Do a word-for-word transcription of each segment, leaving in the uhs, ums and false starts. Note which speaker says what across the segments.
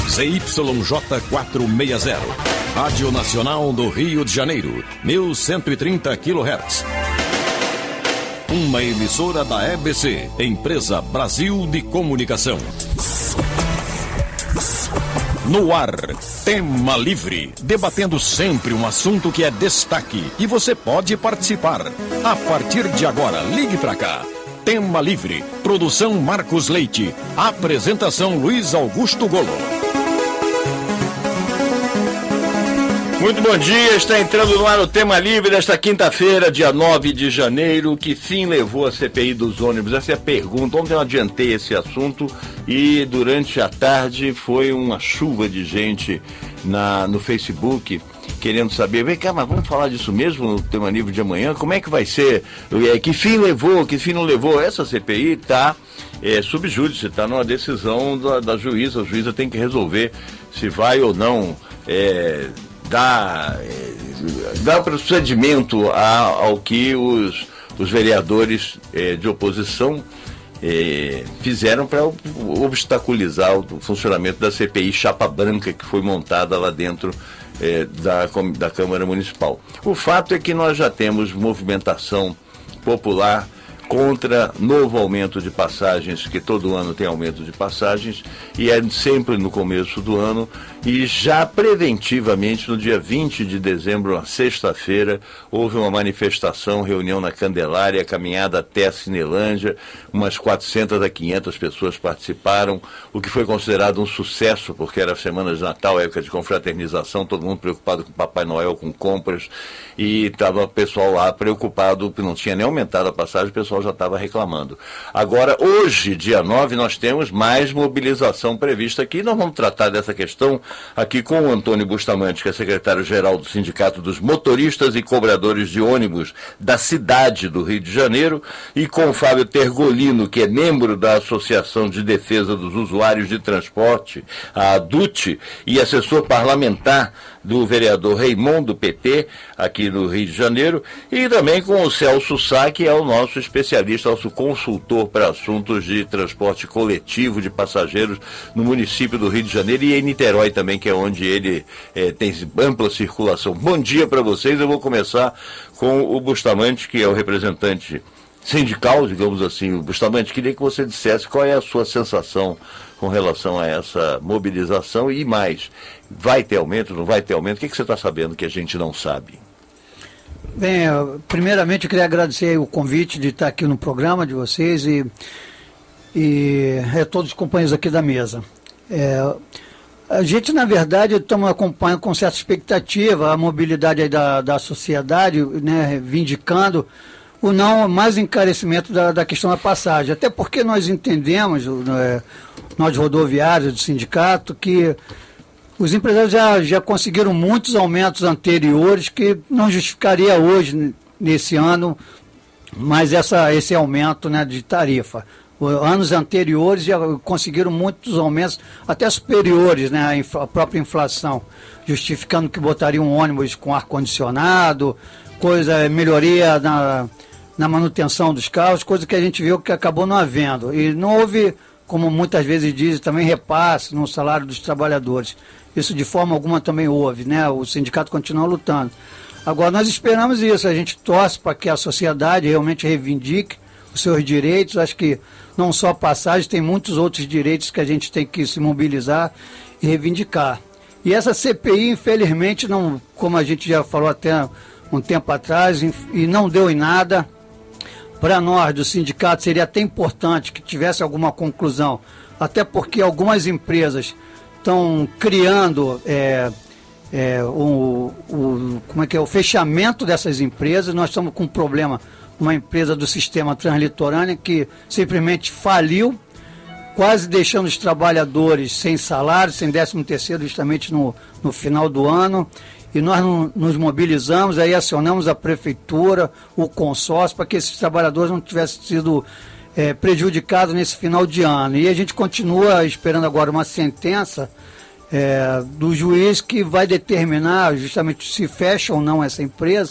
Speaker 1: Z Y J quatrocentos e sessenta. Rádio Nacional do Rio de Janeiro, mil cento e trinta quilohertz. Uma emissora da E B C, Empresa Brasil de Comunicação. No ar, Tema Livre, debatendo sempre um assunto que é destaque e você pode participar. A partir de agora, ligue pra cá. Tema Livre, produção Marcos Leite, apresentação Luiz Augusto Golo.
Speaker 2: Muito bom dia, está entrando no ar o Tema Livre desta quinta-feira, dia nove de janeiro. Que fim levou a C P I dos ônibus? Essa é a pergunta. Ontem eu adiantei esse assunto e durante a tarde foi uma chuva de gente na, no Facebook querendo saber, vem cá, mas vamos falar disso mesmo no Tema Livre de amanhã? Como é que vai ser? Que fim levou, que fim não levou? Essa C P I está é, sub júdice, está numa decisão da, da juíza. A juíza tem que resolver se vai ou não é, dar, é, dar procedimento a, ao que os, os vereadores é, de oposição é, fizeram para obstaculizar o funcionamento da C P I Chapa Branca que foi montada lá dentro É, da, da Câmara Municipal. O fato é que nós já temos movimentação popular contra novo aumento de passagens, que todo ano tem aumento de passagens, e é sempre no começo do ano, e já preventivamente, no dia vinte de dezembro, na sexta-feira, houve uma manifestação, reunião na Candelária, caminhada até a Cinelândia, umas quatrocentas a quinhentas pessoas participaram, o que foi considerado um sucesso, porque era semana de Natal, época de confraternização, todo mundo preocupado com Papai Noel, com compras, e estava o pessoal lá preocupado, que não tinha nem aumentado a passagem, o pessoal já estava reclamando. Agora, hoje, dia nove, nós temos mais mobilização prevista aqui. Nós vamos tratar dessa questão aqui com o Antônio Bustamante, que é secretário-geral do Sindicato dos Motoristas e Cobradores de Ônibus da cidade do Rio de Janeiro, e com o Fábio Tergolino, que é membro da Associação de Defesa dos Usuários de Transporte, a ADUT, e assessor parlamentar do vereador Raimundo, P T, aqui no Rio de Janeiro, e também com o Celso Sá, que é o nosso especialista, nosso consultor para assuntos de transporte coletivo de passageiros no município do Rio de Janeiro e em Niterói também, que é onde ele é, tem ampla circulação. Bom dia para vocês. Eu vou começar com o Bustamante, que é o representante sindical, digamos assim. O Bustamante, queria que você dissesse qual é a sua sensação com relação a essa mobilização e mais. Vai ter aumento, não vai ter aumento? O que, que você está sabendo que a gente não sabe?
Speaker 3: Bem, primeiramente eu queria agradecer o convite de estar aqui no programa de vocês e, e a todos os companheiros aqui da mesa. É, a gente, na verdade, estamos acompanhando com certa expectativa a mobilidade aí da, da sociedade, né, reivindicando o não mais encarecimento da, da questão da passagem. Até porque nós entendemos, né, nós rodoviários do sindicato, que os empresários já, já conseguiram muitos aumentos anteriores que não justificaria hoje, nesse ano, mais essa, esse aumento, né, de tarifa. Anos anteriores já conseguiram muitos aumentos, até superiores, né, à própria inflação, justificando que botariam um ônibus com ar-condicionado, coisa, melhoria na, na manutenção dos carros, coisa que a gente viu que acabou não havendo. E não houve, como muitas vezes dizem, também repasse no salário dos trabalhadores. Isso de forma alguma também houve, né? O sindicato continua lutando. Agora nós esperamos isso, a gente torce para que a sociedade realmente reivindique os seus direitos. Acho que não só passagem, tem muitos outros direitos que a gente tem que se mobilizar e reivindicar. E essa C P I, infelizmente, não, como a gente já falou até um tempo atrás, e não deu em nada. Para nós do sindicato seria até importante que tivesse alguma conclusão, até porque algumas empresas estão criando é, é, o, o, como é que é, o fechamento dessas empresas. Nós estamos com um problema, uma empresa do sistema Translitorânea que simplesmente faliu, quase deixando os trabalhadores sem salário, sem décimo terceiro, justamente no, no final do ano. E nós não, nos mobilizamos, aí acionamos a prefeitura, o consórcio, para que esses trabalhadores não tivessem sido é, prejudicados nesse final de ano. E a gente continua esperando agora uma sentença é, do juiz que vai determinar justamente se fecha ou não essa empresa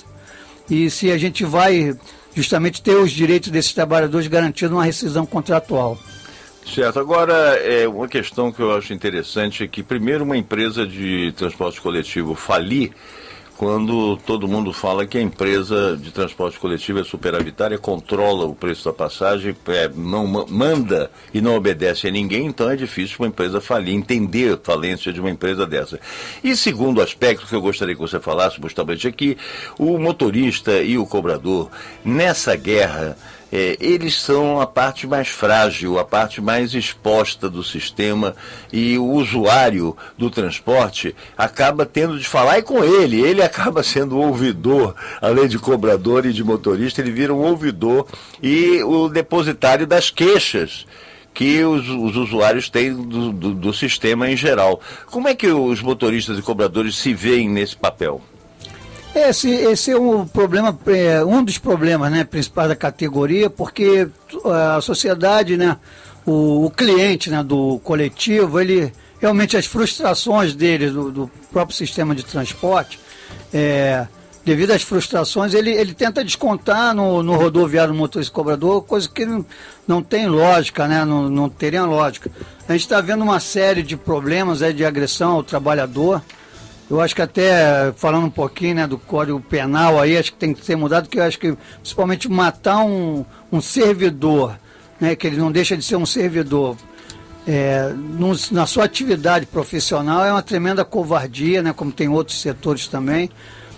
Speaker 3: e se a gente vai justamente ter os direitos desses trabalhadores garantidos numa rescisão contratual.
Speaker 2: Certo. Agora, é uma questão que eu acho interessante é que, primeiro, uma empresa de transporte coletivo falir quando todo mundo fala que a empresa de transporte coletivo é superavitária, controla o preço da passagem, é, não manda e não obedece a ninguém, então é difícil uma empresa falir, entender a falência de uma empresa dessa. E segundo aspecto que eu gostaria que você falasse, justamente, é que o motorista e o cobrador, nessa guerra, É, eles são a parte mais frágil, a parte mais exposta do sistema, e o usuário do transporte acaba tendo de falar e com ele, ele acaba sendo o ouvidor, além de cobrador e de motorista, ele vira um ouvidor e o depositário das queixas que os, os usuários têm do, do, do sistema em geral. Como é que os motoristas e cobradores se veem nesse papel?
Speaker 3: Esse, esse é um problema, é, um dos problemas, né, principais da categoria, porque a sociedade, né, o, o cliente, né, do coletivo, ele realmente as frustrações dele, do, do próprio sistema de transporte, é, devido às frustrações, ele, ele tenta descontar no, no rodoviário motorista cobrador, coisa que não, não tem lógica, né, não, não teria lógica. A gente está vendo uma série de problemas aí de agressão ao trabalhador. Eu acho que até, falando um pouquinho, né, do Código Penal aí, acho que tem que ser mudado, porque eu acho que, principalmente, matar um, um servidor, né, que ele não deixa de ser um servidor, é, no, na sua atividade profissional, é uma tremenda covardia, né, como tem outros setores também,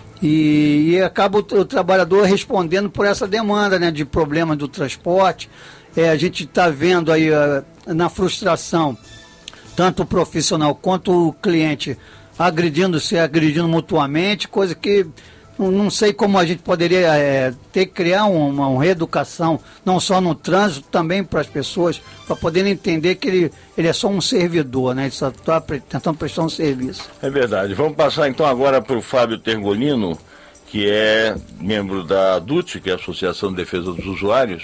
Speaker 3: e, e acaba o, o trabalhador respondendo por essa demanda, né, de problemas do transporte. É, a gente está vendo aí, uh, na frustração, tanto o profissional quanto o cliente, agredindo, se agredindo mutuamente, coisa que não sei como a gente poderia é, ter que criar uma, uma reeducação, não só no trânsito, também para as pessoas, para poderem entender que ele, ele é só um servidor, né? Ele só está tentando prestar um serviço.
Speaker 2: É verdade. Vamos passar então agora para o Fábio Tergolino, que é membro da ADUT, que é a Associação de Defesa dos Usuários.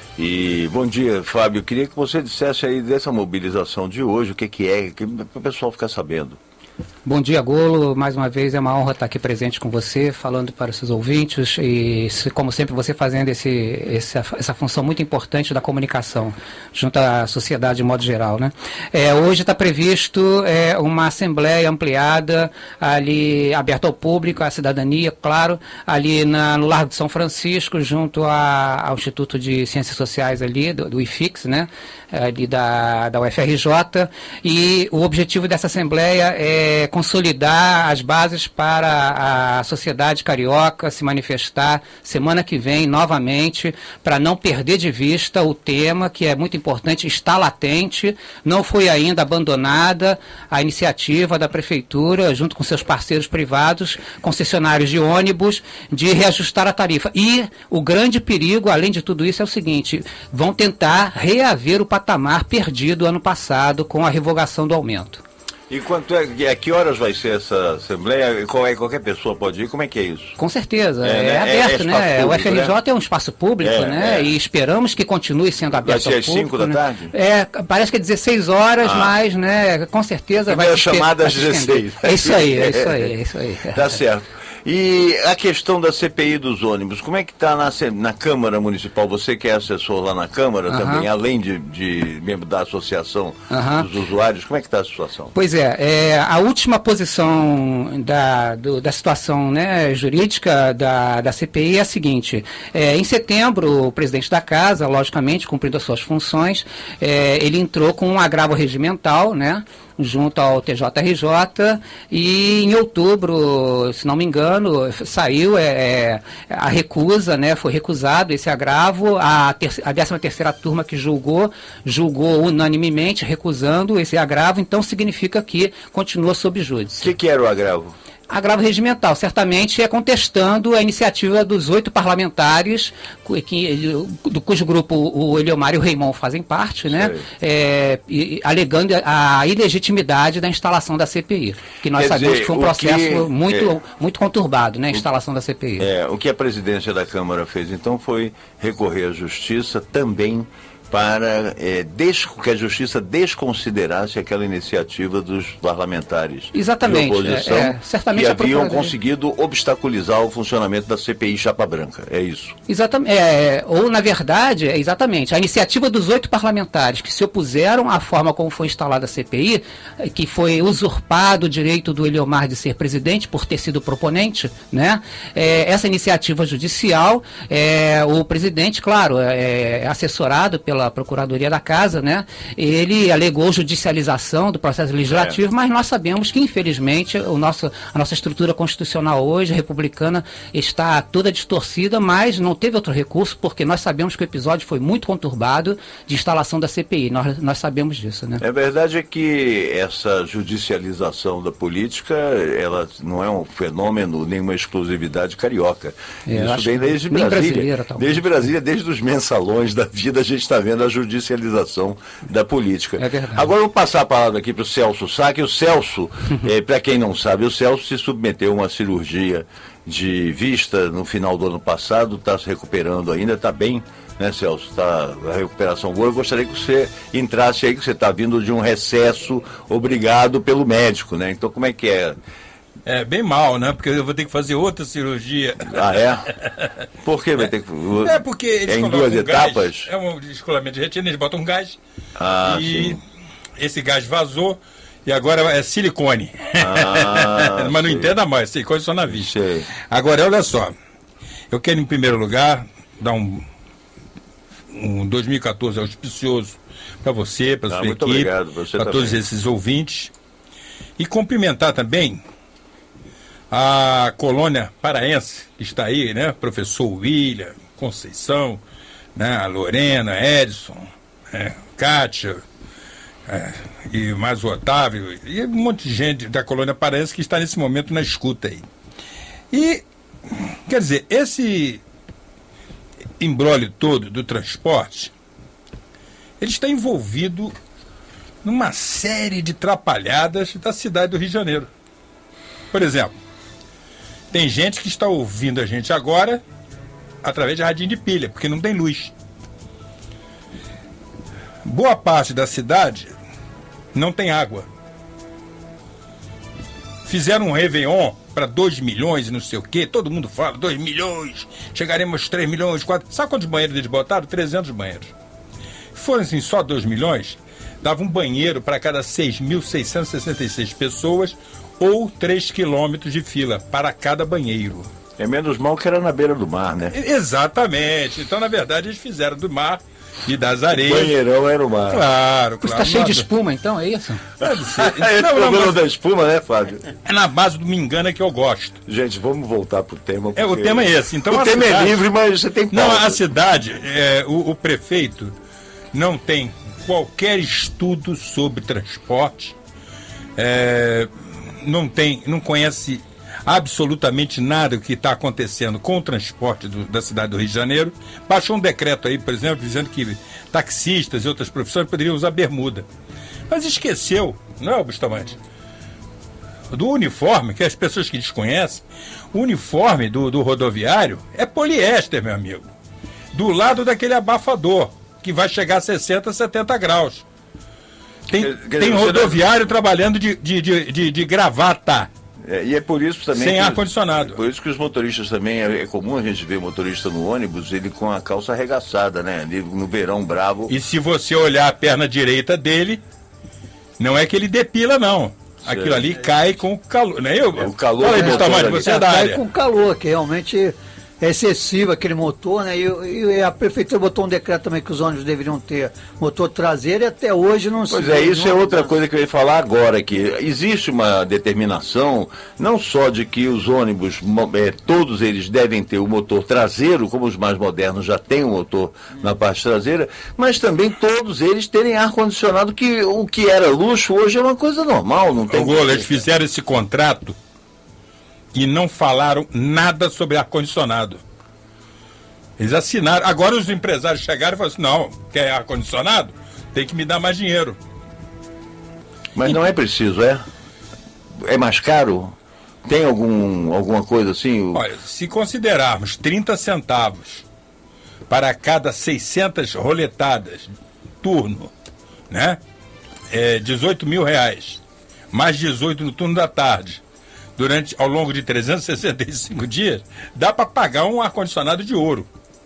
Speaker 2: E bom dia, Fábio. Eu queria que você dissesse aí dessa mobilização de hoje, o que, que é, para o pessoal ficar sabendo.
Speaker 4: Bom dia, Golo. Mais uma vez é uma honra estar aqui presente com você, falando para os seus ouvintes e, como sempre, você fazendo esse, esse, essa função muito importante da comunicação junto à sociedade de modo geral, né? É, hoje está previsto é, uma assembleia ampliada, ali aberta ao público, à cidadania, claro, ali na, no Largo de São Francisco, junto a, ao Instituto de Ciências Sociais ali, do, do I F I X, né? Ali da, da U F R J, e o objetivo dessa assembleia é consolidar as bases para a sociedade carioca se manifestar semana que vem novamente, para não perder de vista o tema, que é muito importante, está latente, não foi ainda abandonada a iniciativa da Prefeitura, junto com seus parceiros privados, concessionários de ônibus, de reajustar a tarifa. E o grande perigo, além de tudo isso, é o seguinte: vão tentar reaver o patamar perdido ano passado com a revogação do aumento.
Speaker 2: E quanto é, a que horas vai ser essa assembleia? Qual é, qualquer pessoa pode ir? Como é que é isso?
Speaker 4: Com certeza, é, é, é aberto, é, é né? Público, o F R J né? é um espaço público, é, né? É. E esperamos que continue sendo aberto
Speaker 2: vai ser
Speaker 4: ao
Speaker 2: às
Speaker 4: público.
Speaker 2: cinco da
Speaker 4: né?
Speaker 2: tarde?
Speaker 4: É, parece que é dezesseis horas, ah. mas, né? Com certeza vai ser.
Speaker 2: Chamada às dezesseis.
Speaker 4: É isso aí, é isso aí, é isso aí.
Speaker 2: Tá certo. E a questão da C P I dos ônibus, como é que está na, na Câmara Municipal? Você que é assessor lá na Câmara uh-huh. também, além de, de membro da Associação uh-huh. dos Usuários, como é que está a situação?
Speaker 4: Pois é, é a última posição da, do, da situação né, jurídica da, da C P I é a seguinte: é, em setembro, o presidente da Casa, logicamente, cumprindo as suas funções, é, ele entrou com um agravo regimental, né? Junto ao T J R J, e em outubro, se não me engano, saiu é, a recusa, né, foi recusado esse agravo, a, ter, a décima terceira turma que julgou, julgou unanimemente, recusando esse agravo, então significa que continua sob júdice.
Speaker 2: O que, que era o agravo?
Speaker 4: Agravo regimental, certamente é contestando a iniciativa dos oito parlamentares, que, do cujo grupo o Eliomar e o Raimon fazem parte, né? É, e, alegando a ilegitimidade da instalação da C P I, que nós Quer sabemos dizer, que foi um processo que, muito, é, muito conturbado, né? A instalação
Speaker 2: o,
Speaker 4: da C P I.
Speaker 2: É, o que a presidência da Câmara fez, então, foi recorrer à Justiça também para é, des, que a Justiça desconsiderasse aquela iniciativa dos parlamentares
Speaker 4: Exatamente,
Speaker 2: de oposição
Speaker 4: é, é, certamente
Speaker 2: que
Speaker 4: a
Speaker 2: haviam
Speaker 4: Procuradoria...
Speaker 2: conseguido obstaculizar o funcionamento da C P I Chapa Branca. É isso?
Speaker 4: Exatamente. É, ou, na verdade, é exatamente, a iniciativa dos oito parlamentares que se opuseram à forma como foi instalada a C P I, que foi usurpado o direito do Eliomar de ser presidente por ter sido proponente, né? É, essa iniciativa judicial, é, o presidente, claro, é, é assessorado pela Procuradoria da Casa, né? Ele alegou judicialização do processo legislativo, é. mas nós sabemos que, infelizmente, o nosso, a nossa estrutura constitucional hoje, republicana, está toda distorcida, mas não teve outro recurso, porque nós sabemos que o episódio foi muito conturbado de instalação da C P I, nós, nós sabemos disso, né?
Speaker 2: É verdade é que essa judicialização da política, ela não é um fenômeno, nem uma exclusividade carioca.
Speaker 4: É,
Speaker 2: Isso vem desde Brasília. Desde Brasília, desde os mensalões da vida, a gente está vendo a judicialização da política.
Speaker 4: É verdade.
Speaker 2: Agora eu vou passar a palavra aqui para o Celso Sá, que o Celso, é, para quem não sabe, o Celso se submeteu a uma cirurgia de vista no final do ano passado, está se recuperando ainda, está bem, né, Celso? Está a recuperação boa. Eu gostaria que você entrasse aí, que você está vindo de um recesso obrigado pelo médico, né? Então como é que é?
Speaker 5: É, bem mal, né? Porque eu vou ter que fazer outra cirurgia.
Speaker 2: Ah, é? Por que vai ter que...
Speaker 5: É porque eles
Speaker 2: é em
Speaker 5: colocam
Speaker 2: duas
Speaker 5: um
Speaker 2: etapas?
Speaker 5: Gás, é um descolamento de retina, eles botam um gás.
Speaker 2: Ah,
Speaker 5: e
Speaker 2: sim.
Speaker 5: Esse gás vazou e agora é silicone.
Speaker 2: Ah,
Speaker 5: mas não
Speaker 2: sei.
Speaker 5: Entenda mais, silicone só na vista.
Speaker 2: Sei.
Speaker 5: Agora, olha só. Eu quero, em primeiro lugar, dar um, um dois mil e quatorze auspicioso para você, para
Speaker 2: Ah,
Speaker 5: sua
Speaker 2: muito
Speaker 5: equipe,
Speaker 2: obrigado, você
Speaker 5: para todos
Speaker 2: também.
Speaker 5: esses ouvintes. E cumprimentar também a colônia paraense, que está aí, né? Professor William, Conceição, né? A Lorena, Edson, né? Kátia, é, e mais o Otávio, e um monte de gente da colônia paraense que está nesse momento na escuta aí. E, quer dizer, esse imbróglio todo do transporte, ele está envolvido numa série de trapalhadas da cidade do Rio de Janeiro. Por exemplo, tem gente que está ouvindo a gente agora através de radinho de pilha, porque não tem luz. Boa parte da cidade não tem água. Fizeram um Réveillon para dois milhões e não sei o quê. Todo mundo fala, dois milhões, chegaremos a três milhões, quatro... Sabe quantos banheiros eles botaram? trezentos banheiros. Se fossem assim, só dois milhões, dava um banheiro para cada seis mil seiscentas e sessenta e seis pessoas, ou três quilômetros de fila para cada banheiro.
Speaker 2: É menos mal que era na beira do mar, né?
Speaker 5: Exatamente. Então, na verdade, eles fizeram do mar e das areias.
Speaker 2: O banheirão era o mar.
Speaker 5: Claro,
Speaker 4: Está
Speaker 5: claro.
Speaker 4: cheio de espuma, então, é isso?
Speaker 5: Deve ser.
Speaker 2: É
Speaker 5: Não,
Speaker 2: o
Speaker 5: não,
Speaker 2: problema
Speaker 5: mas
Speaker 2: da espuma, né, Fábio?
Speaker 5: é na base do me engana que eu gosto.
Speaker 2: Gente, vamos voltar pro tema.
Speaker 5: É, o
Speaker 2: porque
Speaker 5: tema é esse. Então,
Speaker 2: o
Speaker 5: a
Speaker 2: tema
Speaker 5: cidade-
Speaker 2: é livre, mas você tem
Speaker 5: Não,
Speaker 2: pauta.
Speaker 5: a cidade, é, o, o prefeito não tem qualquer estudo sobre transporte, é, não tem, não conhece absolutamente nada do que está acontecendo com o transporte do, da cidade do Rio de Janeiro. Baixou um decreto aí, por exemplo, dizendo que taxistas e outras profissões poderiam usar bermuda. Mas esqueceu, não é, Bustamante? Do uniforme, que as pessoas que desconhecem, o uniforme do, do rodoviário é poliéster, meu amigo. Do lado daquele abafador, que vai chegar a sessenta, setenta graus. Tem,
Speaker 2: Quer- quer
Speaker 5: tem
Speaker 2: dizer, você
Speaker 5: rodoviário trabalhando de, de, de, de, de gravata.
Speaker 2: É, e é por isso também.
Speaker 5: Sem
Speaker 2: que-
Speaker 5: ar-condicionado.
Speaker 2: Por isso que os motoristas também, é, é comum a gente ver motorista no ônibus, ele com a calça arregaçada, né? Ali no verão bravo.
Speaker 5: E se você olhar a perna direita dele, não é que ele depila, não. Aquilo ali cai com o calor. Não é eu?
Speaker 2: É o calor
Speaker 5: Fala aí,
Speaker 2: do
Speaker 5: Bustamante,
Speaker 2: motor ali.
Speaker 5: você é da
Speaker 3: cai
Speaker 5: área.
Speaker 3: com calor, que realmente é excessivo aquele motor, né? E, e a prefeitura botou um decreto também que os ônibus deveriam ter motor traseiro e até hoje não se...
Speaker 2: Pois é, isso é
Speaker 3: não-
Speaker 2: outra coisa que eu ia falar agora, que existe uma determinação, não só de que os ônibus, mo- eh, todos eles devem ter o motor traseiro, como os mais modernos já têm o motor na parte traseira, mas também todos eles terem ar-condicionado, que o que era luxo hoje é uma coisa normal, não tem...
Speaker 5: O Golo, eles fizeram esse contrato e não falaram nada sobre ar-condicionado. Eles assinaram. Agora os empresários chegaram e falaram assim, não, quer ar-condicionado? Tem que me dar mais dinheiro.
Speaker 2: Mas não é preciso, é? É mais caro? Tem algum, alguma coisa assim? O-
Speaker 5: Olha, se considerarmos trinta centavos para cada seiscentas roletadas, turno, né? É, dezoito mil reais, mais dezoito no turno da tarde, durante, ao longo de trezentos e sessenta e cinco dias, dá para pagar um ar-condicionado de ouro.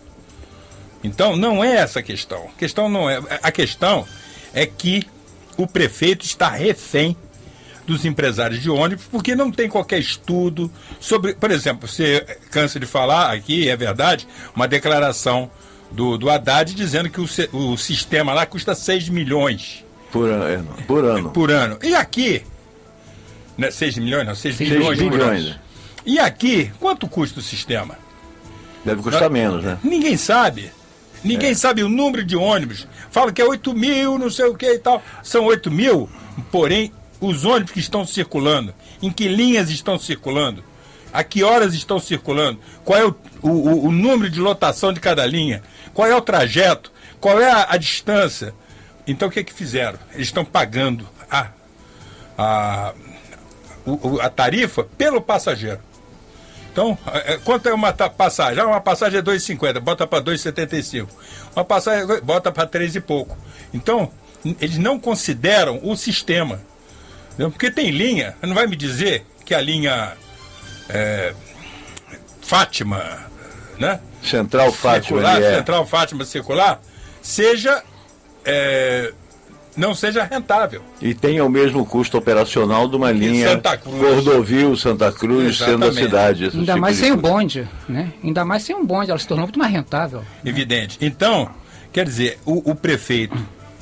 Speaker 5: Então, não é essa a questão. A questão não é. A questão é que o prefeito está refém dos empresários de ônibus, porque não tem qualquer estudo sobre... Por exemplo, você cansa de falar aqui, é verdade, uma declaração do, do Haddad dizendo que o, o sistema lá custa seis milhões.
Speaker 2: Por ano. Por ano.
Speaker 5: Por ano. E aqui... Né, seis milhões, não, seis bilhões por ano. E aqui, quanto custa o sistema?
Speaker 2: Deve custar menos, né?
Speaker 5: Ninguém sabe. Ninguém é. sabe o número de ônibus. Fala que é oito mil, não sei o que e tal. São oito mil, porém, os ônibus que estão circulando, em que linhas estão circulando, a que horas estão circulando, qual é o, o, o número de lotação de cada linha, qual é o trajeto, qual é a, a distância. Então, o que é que fizeram? Eles estão pagando a, a, a tarifa pelo passageiro. Então, quanto é uma passagem? Ah, uma passagem é dois reais e cinquenta, bota para dois reais e setenta e cinco. Uma passagem bota para três e pouco. Então, eles não consideram o sistema. Entendeu? Porque tem linha, não vai me dizer que a linha é, Fátima, né?
Speaker 2: Central Fátima,
Speaker 5: circular,
Speaker 2: é.
Speaker 5: Central Fátima circular, seja... É, não seja rentável.
Speaker 2: E tenha o mesmo custo operacional de uma linha
Speaker 5: Santa Cruz.
Speaker 2: Cordovil, Santa Cruz,
Speaker 5: Exatamente.
Speaker 2: sendo a cidade.
Speaker 4: Ainda
Speaker 2: tipo
Speaker 4: mais sem o
Speaker 2: coisa.
Speaker 4: bonde, né? Ainda mais sem um bonde, ela se tornou muito mais rentável.
Speaker 5: Evidente. Então, quer dizer, o, o prefeito,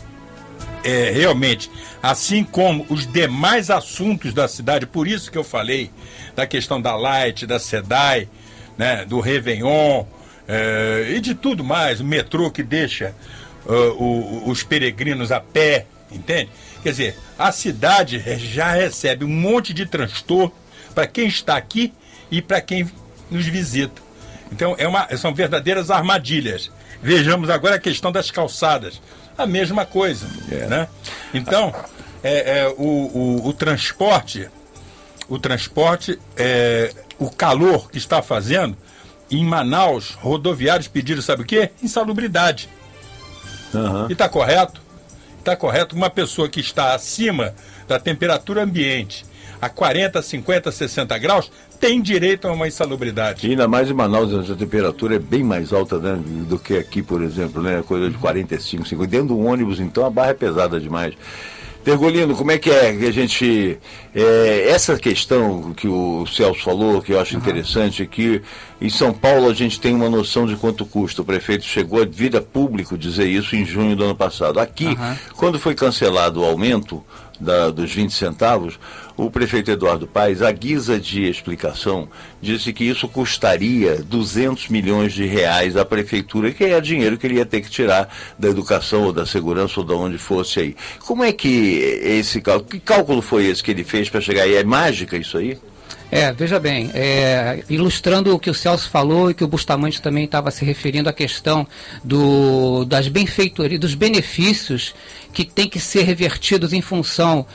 Speaker 5: é, realmente, assim como os demais assuntos da cidade, por isso que eu falei da questão da Light, da SEDAI, né, do Réveillon, é, e de tudo mais, o metrô que deixa... Uh, o, os peregrinos a pé, entende? Quer dizer, a cidade já recebe um monte de transtorno para quem está aqui e para quem nos visita. Então, é uma, são verdadeiras armadilhas. Vejamos agora a questão das calçadas. A mesma coisa, é. né? Então, é, é, o, o, o transporte, o transporte, é, o calor que está fazendo, em Manaus, rodoviários pediram, sabe o quê? Insalubridade. Uhum. E está correto? Está correto. Uma pessoa que está acima da temperatura ambiente, a quarenta, cinquenta, sessenta graus, tem direito a uma insalubridade.
Speaker 2: E ainda mais em Manaus, a temperatura é bem mais alta, né, do que aqui, por exemplo, né? Coisa de quarenta e cinco, cinquenta. Dentro do ônibus, então, a barra é pesada demais. Pergolino, como é que é que a gente... É, essa questão que o Celso falou, que eu acho uhum. interessante, é que em São Paulo a gente tem uma noção de quanto custa. O prefeito chegou a vir a público dizer isso em junho do ano passado. Aqui, uhum. quando foi cancelado o aumento da, dos vinte centavos, o prefeito Eduardo Paes, à guisa de explicação, disse que isso custaria duzentos milhões de reais à prefeitura, que é dinheiro que ele ia ter que tirar da educação ou da segurança ou de onde fosse aí. Como é que esse cálculo, que cálculo foi esse que ele fez para chegar aí? É mágica isso aí?
Speaker 4: É, veja bem, é, ilustrando o que o Celso falou e que o Bustamante também estava se referindo à questão do, das benfeitorias, dos benefícios que tem que ser revertidos em função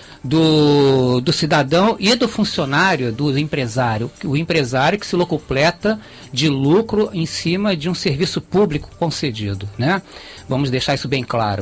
Speaker 4: do, do cidadão e do funcionário, do empresário. O empresário que se locupleta de lucro em cima de um serviço público concedido, né? Vamos deixar isso bem claro.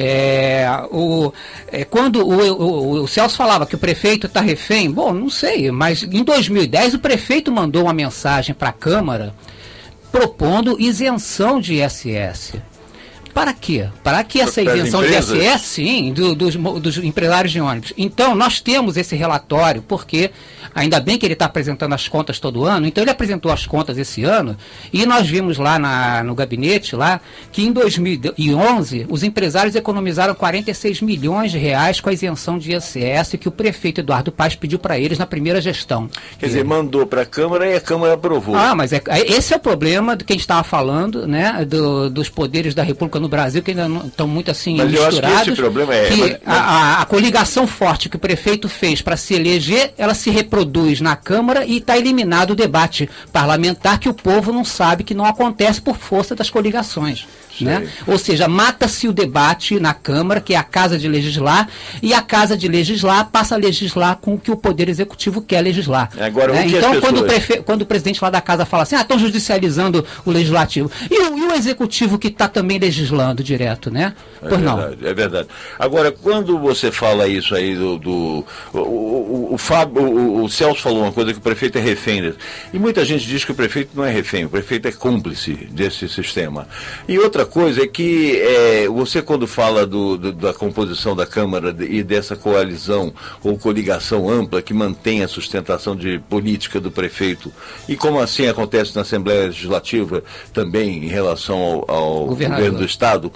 Speaker 4: É, o, é, quando o, o, o Celso falava que o prefeito está refém, bom, não sei, mas em dois mil e dez o prefeito mandou uma mensagem para a Câmara propondo isenção de I S S. Para quê? Para que essa isenção de I S S, sim, do, dos, dos empresários de ônibus. Então, nós temos esse relatório, porque ainda bem que ele está apresentando as contas todo ano, então ele apresentou as contas esse ano, e nós vimos lá na, no gabinete, lá, que em dois mil e onze, os empresários economizaram quarenta e seis milhões de reais com a isenção de I S S que o prefeito Eduardo Paes pediu para eles na primeira gestão.
Speaker 2: Quer dizer, mandou para a Câmara e a Câmara aprovou.
Speaker 4: Ah, mas é, esse é o problema do que a gente estava falando, né, do, dos poderes da República no Brasil, que ainda não estão muito assim
Speaker 2: mas
Speaker 4: misturados.
Speaker 2: Eu acho que esse problema é...
Speaker 4: Que
Speaker 2: mas, mas...
Speaker 4: A, a, a coligação forte que o prefeito fez para se eleger, ela se reproduz na Câmara e está eliminado o debate parlamentar, que o povo não sabe que não acontece por força das coligações. Né? Ou seja, mata-se o debate na Câmara, que é a casa de legislar, e a casa de legislar passa a legislar com o que o Poder Executivo quer legislar.
Speaker 2: Agora,
Speaker 4: né?
Speaker 2: o que
Speaker 4: Então,
Speaker 2: as
Speaker 4: quando,
Speaker 2: pessoas...
Speaker 4: o prefe... quando o presidente lá da casa fala assim, ah, estão judicializando o Legislativo. E o, e o Executivo que está também legislando direto, né?
Speaker 2: É
Speaker 4: pois
Speaker 2: verdade,
Speaker 4: não.
Speaker 2: É verdade. Agora, quando você fala isso aí do... do o, o, o, Fábio, o, o Celso falou uma coisa, que o prefeito é refém. E muita gente diz que o prefeito não é refém, o prefeito é cúmplice desse sistema. E outra coisa é que é, você quando fala do, do, da composição da Câmara e dessa coalizão ou coligação ampla que mantém a sustentação de política do prefeito, e como assim acontece na Assembleia Legislativa também em relação ao, ao governo do Estado,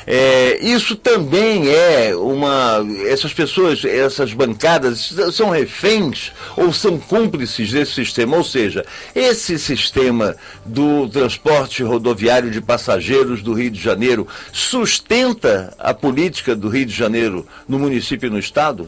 Speaker 2: é, isso também é uma... Essas pessoas, essas bancadas são reféns ou são cúmplices desse sistema, ou seja, esse sistema do transporte rodoviário de passageiros do Rio de Janeiro sustenta a política do Rio de Janeiro no município e no Estado?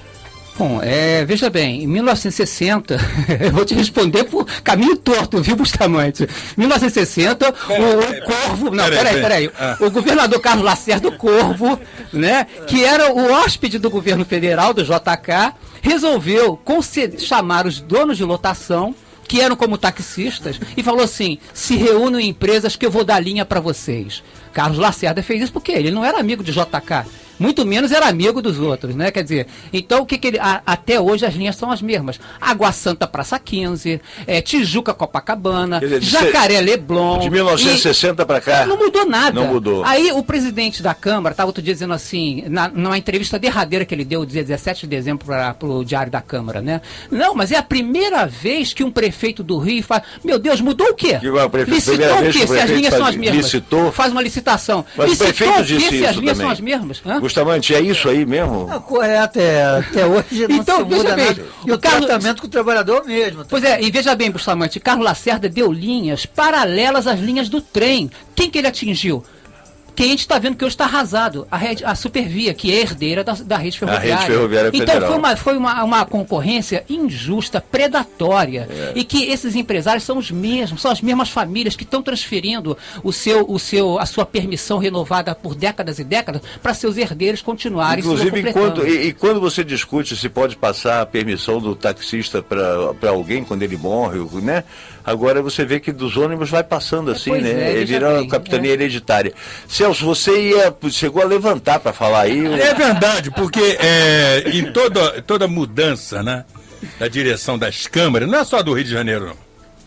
Speaker 4: Bom, é, veja bem, em mil novecentos e sessenta, eu vou te responder por caminho torto, viu, Bustamante? Em mil novecentos e sessenta,
Speaker 5: pera,
Speaker 4: o,
Speaker 5: pera,
Speaker 4: o Corvo, não,
Speaker 5: pera,
Speaker 4: peraí,
Speaker 5: pera,
Speaker 4: peraí,
Speaker 5: ah.
Speaker 4: o governador Carlos Lacerda Corvo, né, que era o hóspede do governo federal, do J K, resolveu conceder, chamar os donos de lotação, que eram como taxistas, e falou assim, se reúnam em empresas que eu vou dar linha para vocês. Carlos Lacerda fez isso porque ele não era amigo de J K, muito menos era amigo dos outros, né? Quer dizer, então o que, que ele... A, até hoje as linhas são as mesmas. Água Santa Praça quinze, é, Tijuca Copacabana,
Speaker 2: Quer dizer,
Speaker 4: Jacaré Leblon.
Speaker 2: De mil novecentos e sessenta para cá.
Speaker 4: Não mudou nada.
Speaker 2: Não mudou.
Speaker 4: Aí o presidente da Câmara estava outro dia dizendo assim, na, numa entrevista derradeira que ele deu, dia dezessete de dezembro, para o Diário da Câmara, né? Não, mas é a primeira vez que um prefeito do Rio faz. Meu Deus, mudou o quê?
Speaker 2: Que, prefe...
Speaker 4: Licitou o quê? Se as linhas são as mesmas.
Speaker 2: Licitou.
Speaker 4: Faz uma licitação.
Speaker 2: Mas
Speaker 4: Licitou
Speaker 2: o prefeito
Speaker 4: o quê
Speaker 2: disse
Speaker 4: se
Speaker 2: isso
Speaker 4: as linhas
Speaker 2: também.
Speaker 4: são as mesmas? Hã?
Speaker 2: Bustamante, é isso aí mesmo?
Speaker 3: É correto, é, até hoje não
Speaker 4: Então,
Speaker 3: se muda
Speaker 4: veja bem,
Speaker 3: nada. E o,
Speaker 4: o Carlos-
Speaker 3: tratamento com o trabalhador mesmo.
Speaker 4: Pois é, e veja bem, Bustamante, Carlos Lacerda deu linhas paralelas às linhas do trem. Quem que ele atingiu? Quem a gente está vendo que hoje está arrasado, a, rede, a Supervia, que é herdeira da, da rede ferroviária.
Speaker 2: A rede ferroviária
Speaker 4: então
Speaker 2: federal.
Speaker 4: foi, uma, foi uma, uma concorrência injusta, predatória, é. e que esses empresários são os mesmos, são as mesmas famílias que estão transferindo o seu, o seu, a sua permissão renovada por décadas e décadas para seus herdeiros continuarem.
Speaker 2: Inclusive, enquanto, e, e quando você discute se pode passar a permissão do taxista para alguém quando ele morre, né? Agora você vê que dos ônibus vai passando assim,
Speaker 4: pois
Speaker 2: né?
Speaker 4: É,
Speaker 2: Ele vira
Speaker 4: bem,
Speaker 2: capitania
Speaker 4: é.
Speaker 2: hereditária. Celso, você ia, chegou a levantar para falar aí.
Speaker 5: É verdade, porque é, em toda, toda mudança, né, da direção das câmaras, não é só do Rio de Janeiro, não.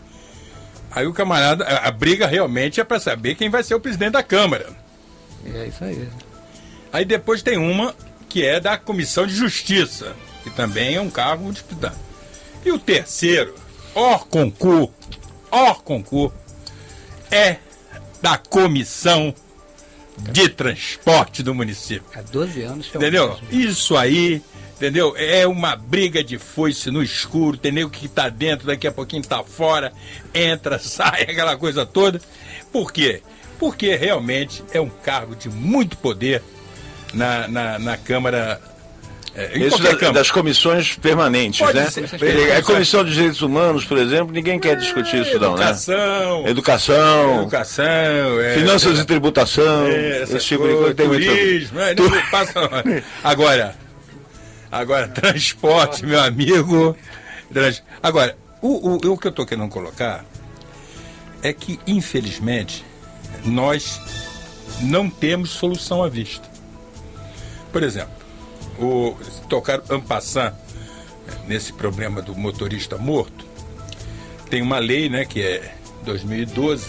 Speaker 5: Aí o camarada, a, a briga realmente é para saber quem vai ser o presidente da Câmara.
Speaker 4: É isso aí.
Speaker 5: Aí depois tem uma que é da Comissão de Justiça, que também é um cargo disputado. E o terceiro, hors concurso, hors concurso, é da Comissão de Transporte do município.
Speaker 4: Há doze anos. Que é
Speaker 5: Entendeu? Isso aí, entendeu? É uma briga de foice no escuro, entendeu? Que tá dentro, daqui a pouquinho tá fora, entra, sai, aquela coisa toda. Por quê? Porque realmente é um cargo de muito poder na, na, na Câmara. É,
Speaker 2: Isso da, das comissões permanentes,
Speaker 5: Pode
Speaker 2: né?
Speaker 5: ser.
Speaker 2: A Comissão de Direitos Humanos, por exemplo, ninguém quer discutir isso não, né?
Speaker 5: Educação.
Speaker 2: Educação.
Speaker 5: Educação. É,
Speaker 2: Finanças
Speaker 5: é,
Speaker 2: e tributação.
Speaker 5: é,
Speaker 2: Esse tipo de coisa. Tem muito...
Speaker 5: Turismo. É, não passa, agora, agora, transporte, meu amigo. Trans... Agora, o, o, o que eu estou querendo colocar é que, infelizmente, nós não temos solução à vista. Por exemplo, o tocar en passant nesse problema do motorista morto, tem uma lei, né, que é dois mil e doze.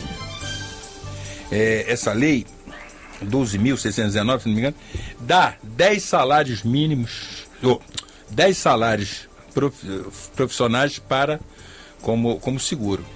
Speaker 5: É, essa lei, doze mil seiscentos e dezenove, se não me engano, dá dez salários mínimos, ou dez salários prof, profissionais para como, como seguro.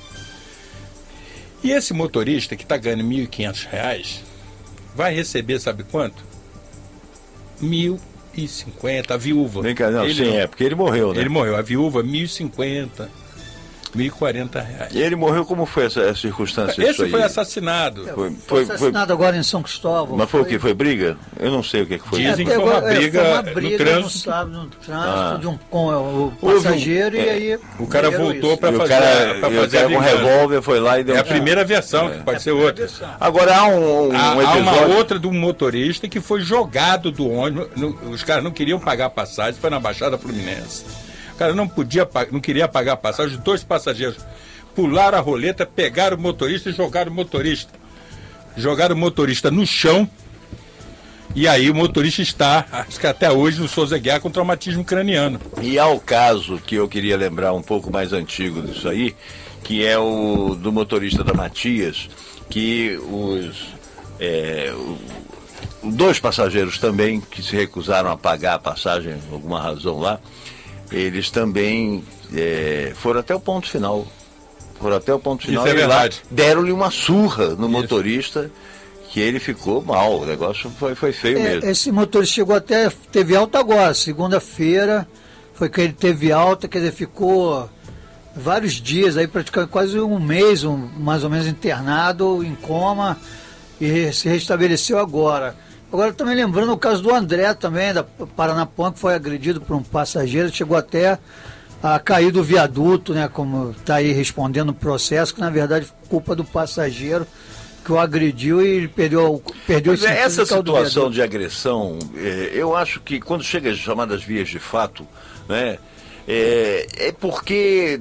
Speaker 5: E esse motorista que está ganhando mil e quinhentos reais vai receber, sabe quanto? Mil e cinquenta, a viúva.
Speaker 2: Vem cá, não,
Speaker 5: ele
Speaker 2: sim,
Speaker 5: não.
Speaker 2: é, porque ele morreu, né?
Speaker 5: Ele morreu, a viúva, mil e cinquenta. mil e quarenta reais.
Speaker 2: E ele morreu, como foi essa, essa circunstância?
Speaker 5: Esse
Speaker 2: isso aí?
Speaker 5: foi assassinado.
Speaker 3: É,
Speaker 2: Foi,
Speaker 3: foi,
Speaker 2: foi,
Speaker 3: assassinado
Speaker 2: foi...
Speaker 3: agora em São Cristóvão.
Speaker 2: Mas foi, foi o que? Foi briga? Eu não sei o que, que foi.
Speaker 5: Dizem
Speaker 3: É,
Speaker 5: que foi uma
Speaker 3: é,
Speaker 5: briga,
Speaker 3: foi uma briga
Speaker 5: no trânsito.
Speaker 3: No, sábado, no trânsito
Speaker 2: Ah.
Speaker 3: de um, com o passageiro
Speaker 2: Houve um-
Speaker 3: e
Speaker 2: é,
Speaker 3: aí...
Speaker 5: O cara
Speaker 3: fizeram
Speaker 5: voltou
Speaker 3: isso.
Speaker 5: para
Speaker 2: E o
Speaker 5: fazer,
Speaker 2: cara,
Speaker 5: pra
Speaker 2: e o
Speaker 5: fazer
Speaker 2: cara
Speaker 5: a
Speaker 2: com um
Speaker 5: vingança.
Speaker 2: revólver foi lá e deu
Speaker 5: É a
Speaker 2: um-
Speaker 5: primeira versão, que pode ser outra.
Speaker 2: Agora há um, um,
Speaker 5: Há,
Speaker 2: um
Speaker 5: há
Speaker 2: episódio...
Speaker 5: uma outra de um motorista que foi jogado do ônibus. no- os caras não queriam pagar a passagem, foi na Baixada Fluminense. O cara não podia, pa- não queria pagar a passagem, os dois passageiros pularam a roleta, pegaram o motorista e jogaram o motorista. Jogaram o motorista no chão. E aí o motorista está, acho que até hoje, no Souza Guiar com traumatismo craniano.
Speaker 2: E há o caso que eu queria lembrar um pouco mais antigo disso aí, que é o do motorista da Matias, que os é, o- dois passageiros também que se recusaram a pagar a passagem, por alguma razão lá, eles também é, foram até o ponto final. Foram até o ponto final
Speaker 5: Isso é
Speaker 2: e lá
Speaker 5: verdade.
Speaker 2: deram-lhe uma surra no motorista, que ele ficou mal. O negócio foi, foi feio
Speaker 3: É,
Speaker 2: mesmo.
Speaker 3: esse motorista chegou até, teve alta agora, segunda-feira, foi que ele teve alta, quer dizer, ficou vários dias, aí praticamente quase um mês, um, mais ou menos internado, em coma, e se restabeleceu agora. Agora também lembrando o caso do André também, da Paranapuã, que foi agredido por um passageiro, chegou até a cair do viaduto, né, como está aí respondendo o processo, que na verdade foi culpa do passageiro, que o agrediu e ele perdeu, perdeu
Speaker 2: Pois é,
Speaker 3: sentido
Speaker 2: essa
Speaker 3: e caiu do
Speaker 2: situação
Speaker 3: viaduto.
Speaker 2: de agressão, é, eu acho que quando chega as chamadas vias de fato, né, é, é porque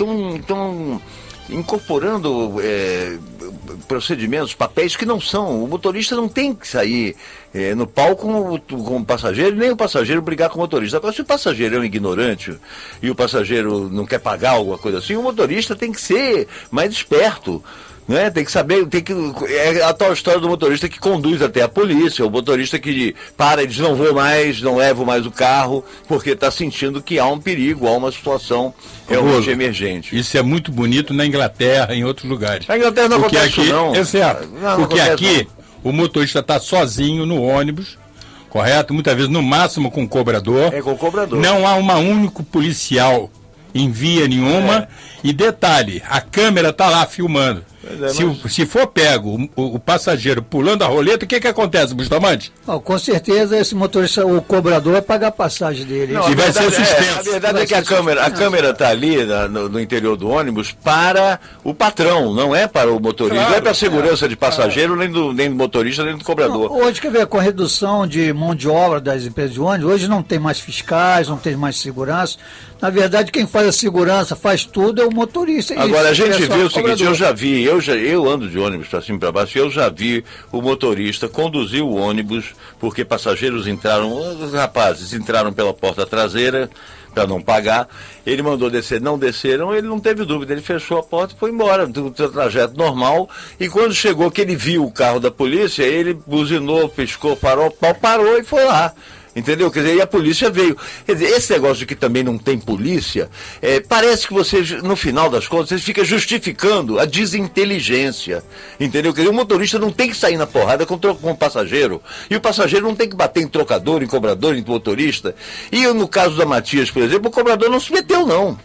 Speaker 2: estão incorporando é, procedimentos, papéis que não são. O motorista não tem que sair é, no palco como, como passageiro, nem o passageiro brigar com o motorista. Agora, se o passageiro é um ignorante e o passageiro não quer pagar alguma coisa assim, o motorista tem que ser mais esperto. Né? Tem que saber, tem que, é a tal história do motorista que conduz até a polícia, o motorista que para e diz não vou mais, não levo mais o carro, porque está sentindo que há um perigo, há uma situação realmente emergente.
Speaker 5: Isso é muito bonito na Inglaterra, em outros lugares.
Speaker 2: Na Inglaterra não
Speaker 5: Porque
Speaker 2: acontece
Speaker 5: aqui,
Speaker 2: isso, não.
Speaker 5: Exato.
Speaker 2: Não, não
Speaker 5: Porque
Speaker 2: acontece,
Speaker 5: aqui o motorista está sozinho no ônibus, correto? Muitas vezes no máximo com o cobrador.
Speaker 2: É com o cobrador.
Speaker 5: Não há uma único policial em via nenhuma.
Speaker 2: É.
Speaker 5: E detalhe, a câmera está lá filmando.
Speaker 2: É,
Speaker 5: se,
Speaker 2: mas-
Speaker 5: o, se for pego o, o- o passageiro pulando a roleta, o que, que acontece, Bustamante?
Speaker 3: Não, com certeza esse motorista, o cobrador, vai pagar a passagem dele.
Speaker 2: Não,
Speaker 5: E
Speaker 2: a
Speaker 5: vai
Speaker 2: verdade
Speaker 5: ser
Speaker 2: é-
Speaker 5: suspenso.
Speaker 2: a verdade
Speaker 3: Vai
Speaker 2: é que a
Speaker 3: ser
Speaker 2: câmera a
Speaker 3: suspenso.
Speaker 2: câmera está ali na- no, no interior do ônibus para o patrão, não é para o motorista,
Speaker 5: Claro,
Speaker 2: não é para a segurança de passageiro, nem, do, nem do motorista, nem do cobrador.
Speaker 3: Não, hoje, quer ver, com a redução de mão de obra das empresas de ônibus, hoje não tem mais fiscais, não tem mais segurança. Na verdade, quem faz a segurança, faz tudo, é o motorista.
Speaker 2: Agora, a
Speaker 3: Isso,
Speaker 2: gente
Speaker 3: é só
Speaker 2: vê o
Speaker 3: o
Speaker 2: seguinte,
Speaker 3: cobrador.
Speaker 2: eu já vi, eu, já, eu ando de ônibus para cima e para baixo, eu já vi o motorista conduzir o ônibus, porque passageiros entraram, os rapazes entraram pela porta traseira para não pagar, ele mandou descer, não desceram, ele não teve dúvida, ele fechou a porta e foi embora, do seu trajeto normal, e quando chegou que ele viu o carro da polícia, ele buzinou, piscou, parou, pau, parou e foi lá. Entendeu? Quer dizer, e a polícia veio. Quer dizer, esse negócio de que também não tem polícia, é, parece que você, no final das contas, você fica justificando a desinteligência. Entendeu? Quer dizer, o motorista não tem que sair na porrada com, tro- com o passageiro. E o passageiro não tem que bater em trocador, em cobrador, em motorista. E eu, no caso da Matias, por exemplo, o cobrador não se meteu, não.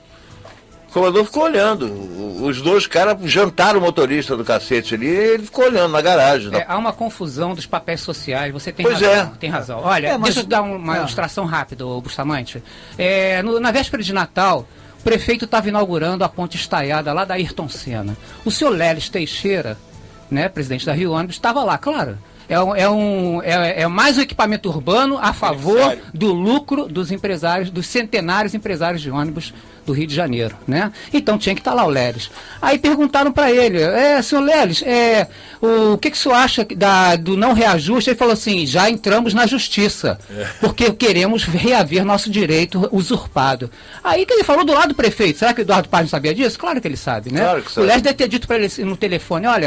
Speaker 2: O cobrador ficou olhando. O- Os dois caras jantaram o motorista do cacete ali, e ele ficou olhando na garagem.
Speaker 4: É, há uma confusão dos papéis sociais, você tem
Speaker 2: Pois
Speaker 4: razão.
Speaker 2: é.
Speaker 4: Tem razão. Olha,
Speaker 3: É, mas-
Speaker 4: deixa eu dar um- uma
Speaker 3: Ah.
Speaker 4: ilustração rápida, ô Bustamante. É, no- na véspera de Natal, o prefeito estava inaugurando a ponte estaiada lá da Ayrton Senna. O senhor Leles Teixeira, né, presidente da Rio Ônibus, estava lá, claro. É, um, é, um, é, é mais um equipamento urbano a favor
Speaker 5: Beneficiário.
Speaker 4: do lucro dos empresários, dos centenários empresários de ônibus do Rio de Janeiro, né? Então tinha que estar lá o Leles. Aí perguntaram para ele, é, senhor Leles, é, o que, que o senhor acha da, do não reajuste? Ele falou assim, já entramos na justiça, porque queremos reaver nosso direito usurpado. Aí que ele falou do lado do prefeito, será que o Eduardo Paz não sabia disso? Claro que ele sabe, né?
Speaker 2: Claro que sabe.
Speaker 4: O Leles deve ter dito para ele no telefone, olha,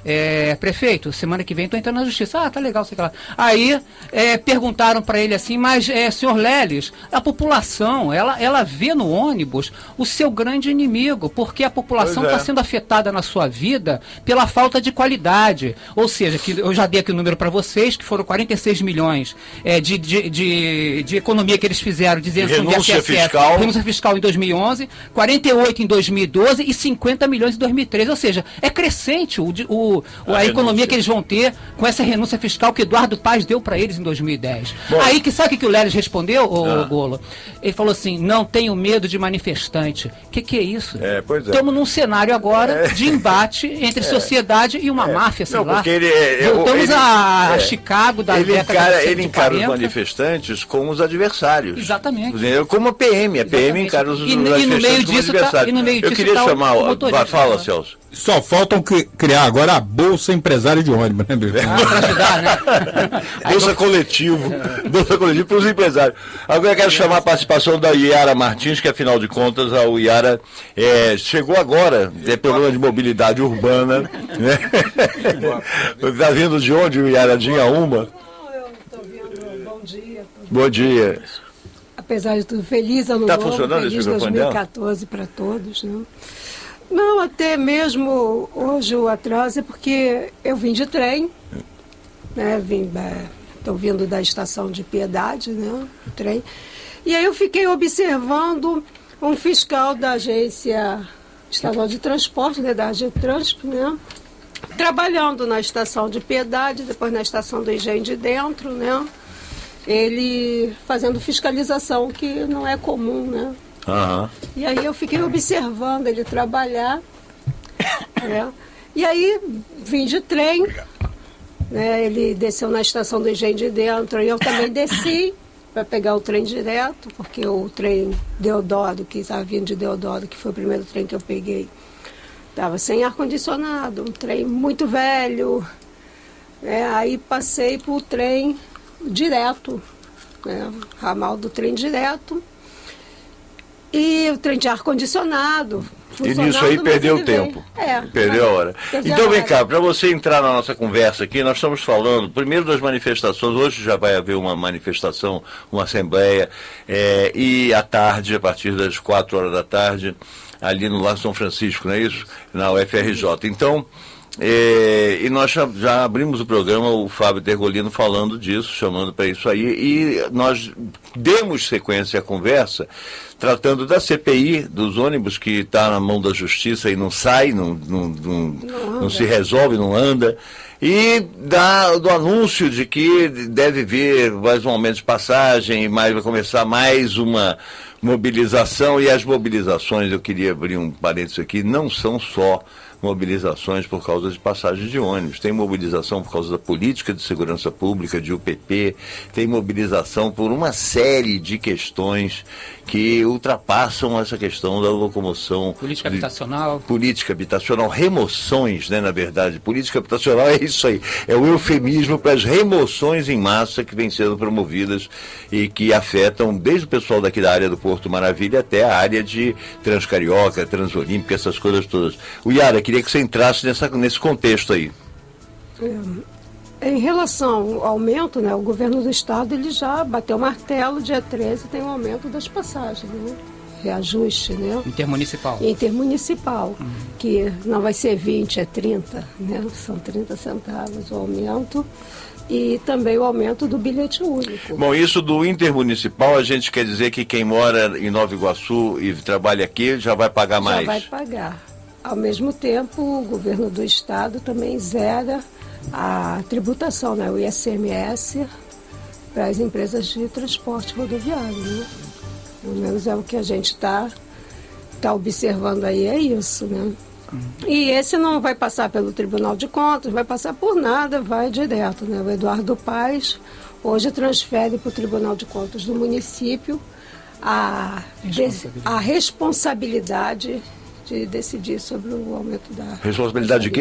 Speaker 4: é, prefeito, semana que vem estou entrando na justiça. Ah, tá legal, sei lá. Aí é, perguntaram para ele assim, mas é, senhor Leles, a população, ela, ela vê no ônibus o seu grande inimigo, porque a população está é. sendo afetada na sua vida pela falta de qualidade. Ou seja, que eu já dei aqui o número para vocês, que foram quarenta e seis milhões é, de, de, de, de economia que eles fizeram de isenção de
Speaker 2: renúncia fiscal.
Speaker 4: renúncia fiscal em dois mil e onze, quarenta e oito em dois mil e doze e cinquenta milhões em dois mil e treze. Ou seja, é crescente o, o, a, a economia que eles vão ter com essa renúncia fiscal que Eduardo Paes deu para eles em dois mil e dez. Bom, aí que sabe o que o Leles respondeu, ô, ah. Golo? Ele falou assim, não tenho medo de manifestante. O que, que é isso?
Speaker 2: É, pois é.
Speaker 4: Estamos num cenário agora é. de embate entre é. sociedade e uma é. máfia, sei não, lá.
Speaker 2: Ele, é,
Speaker 4: Voltamos
Speaker 2: ele,
Speaker 4: a,
Speaker 2: é.
Speaker 4: a Chicago da
Speaker 2: ele
Speaker 4: década
Speaker 2: encara,
Speaker 4: de
Speaker 2: Ele encara os manifestantes como os adversários.
Speaker 4: Exatamente.
Speaker 2: Como a P M. A P M Exatamente. encara os,
Speaker 4: e,
Speaker 2: os
Speaker 4: e
Speaker 2: manifestantes como adversários. Tá, e no meio
Speaker 4: disso
Speaker 2: Eu queria
Speaker 4: tá
Speaker 2: chamar...
Speaker 4: O, o
Speaker 2: fala, Celso.
Speaker 5: Só faltam criar agora a Bolsa Empresário de ônibus, né, Bicho?
Speaker 4: Ah, para ajudar, né?
Speaker 2: Bolsa coletivo. Bolsa coletivo para os empresários. Agora eu quero chamar a participação da Iara Martins, que afinal de contas a Iara é, chegou agora, é problema de mobilidade urbana. Né? Está vindo de onde, Iara? De Inhaúma?
Speaker 6: Não, eu estou vindo. Bom dia.
Speaker 2: Bom dia.
Speaker 6: Apesar de tudo, feliz ano
Speaker 2: tá
Speaker 6: novo,
Speaker 2: funcionando
Speaker 6: feliz dois mil e quatorze para todos, né? Não, até mesmo hoje o atraso é porque eu vim de trem, né? Vim, estou vindo da estação de Piedade, né? O trem. E aí eu fiquei observando um fiscal da agência estadual de transporte, né? Da Agetrans, né? Trabalhando na estação de Piedade, depois na estação do Engenho de Dentro, né? Ele fazendo fiscalização, que não é comum, né?
Speaker 2: Uhum.
Speaker 6: E aí eu fiquei observando ele trabalhar, né? E aí vim de trem, né? Ele desceu na estação do Engenho de Dentro e eu também desci para pegar o trem direto, porque o trem Deodoro, que estava vindo de Deodoro, que foi o primeiro trem que eu peguei, estava sem ar-condicionado, um trem muito velho, né? Aí passei para o trem direto, né? Ramal do trem direto. E o trem de ar-condicionado.
Speaker 2: E nisso aí perdeu o tempo. É, perdeu a hora. Então vem cá, para você entrar na nossa conversa aqui, nós estamos falando primeiro das manifestações. Hoje já vai haver uma manifestação, uma assembleia, é, e à tarde, a partir das quatro horas da tarde, ali no Largo São Francisco, não é isso? Na U F R J. Então, é, e nós já, já abrimos o programa, o Fábio Tergolino falando disso, chamando para isso aí, e nós demos sequência à conversa, tratando da C P I, dos ônibus, que está na mão da justiça e não sai, não, não, não, não, não se resolve, não anda, e da, do anúncio de que deve vir mais um aumento de passagem, mais, vai começar mais uma mobilização, e as mobilizações, eu queria abrir um parênteses aqui, não são só mobilizações por causa de passagem de ônibus, tem mobilização por causa da política de segurança pública, de U P P, tem mobilização por uma série de questões que ultrapassam essa questão da locomoção.
Speaker 4: Política
Speaker 2: de,
Speaker 4: habitacional.
Speaker 2: Política habitacional, remoções, né, na verdade. Política habitacional é isso aí, é o eufemismo para as remoções em massa que vêm sendo promovidas e que afetam desde o pessoal daqui da área do Porto Maravilha até a área de Transcarioca, Transolímpica, essas coisas todas. O Iara, queria que você entrasse nessa, nesse contexto aí.
Speaker 6: É, em relação ao aumento, né, o governo do estado ele já bateu o martelo, dia treze tem um aumento das passagens, né? Reajuste, né?
Speaker 4: Intermunicipal.
Speaker 6: Intermunicipal, uhum. Que não vai ser vinte, é trinta, né? São trinta centavos o aumento. E também o aumento do bilhete único.
Speaker 2: Bom, isso do intermunicipal, a gente quer dizer que quem mora em Nova Iguaçu e trabalha aqui já vai pagar mais?
Speaker 6: Já vai pagar. Ao mesmo tempo, o governo do estado também zera a tributação, né, o I C M S, para as empresas de transporte rodoviário. Né? Pelo menos é o que a gente está tá observando aí, é isso. Né? E esse não vai passar pelo Tribunal de Contas, vai passar por nada, vai direto. Né? O Eduardo Paes hoje transfere para o Tribunal de Contas do município a, responsabilidade. De, a responsabilidade de decidir sobre o aumento da...
Speaker 2: Responsabilidade de quê?